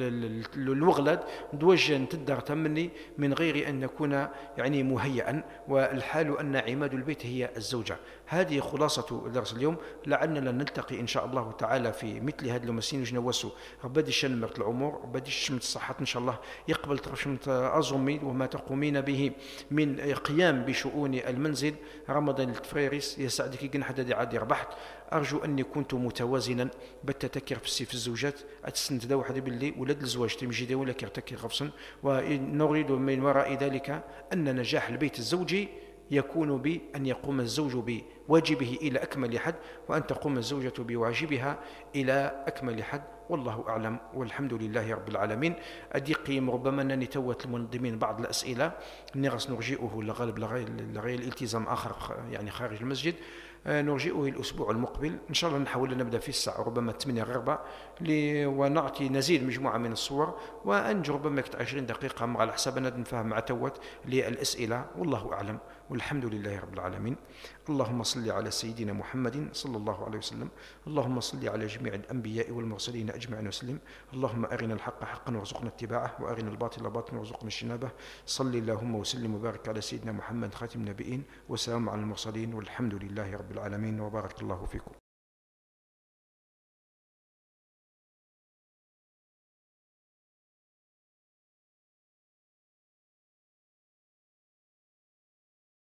الوغلد دوجا تدر تمني من غير أن نكون يعني مهيئا، والحال أن عماد البيت هي الزوجة. هذه خلاصة درس اليوم، لعلنا نلتقي إن شاء الله تعالى في مثل هذه المسين جنوسو ربادي شنمرت العمر ربادي شمت الصحة إن شاء الله يقبل ترشمت أزمي وما تقومين به من قيام بشؤون المنزل. رمضان التفريريس يسعدك جن حدا عادي ربحت. أرجو أني كنت متوازنا بالتتكر في السيف الزوجات أتسند دا واحد باللي ولاد الزواج تمجيدي ولا كيرتكي غفصا، ونريد من وراء ذلك أن نجاح البيت الزوجي يكون بأن يقوم الزوج بواجبه إلى أكمل حد، وأن تقوم الزوجة بواجبها إلى أكمل حد. والله أعلم والحمد لله رب العالمين. أدي قيم ربما أنني توت المنظمين بعض الأسئلة نغس نرجئه لغالب لغير الالتزام آخر يعني خارج المسجد، نرجئه الأسبوع المقبل إن شاء الله. نحاول نبدأ في الساعة ربما ثمانية غربة ونعطي نزيد مجموعة من الصور وأنجو ربما عشرين دقيقة على حسب أن نفهم مع توت للأسئلة، والله أعلم والحمد لله رب العالمين. اللهم صل على سيدنا محمد صلى الله عليه وسلم. اللهم صل على جميع الأنبياء والمرسلين أجمعين وسلم. اللهم أرنا الحق حقا وارزقنا اتباعه وأرنا الباطل باطلا وارزقنا اجتنابه. صل اللهم وسلم وبارك على سيدنا محمد خاتم النبيين، وسلام على المرسلين، والحمد لله رب العالمين، وبارك الله فيكم.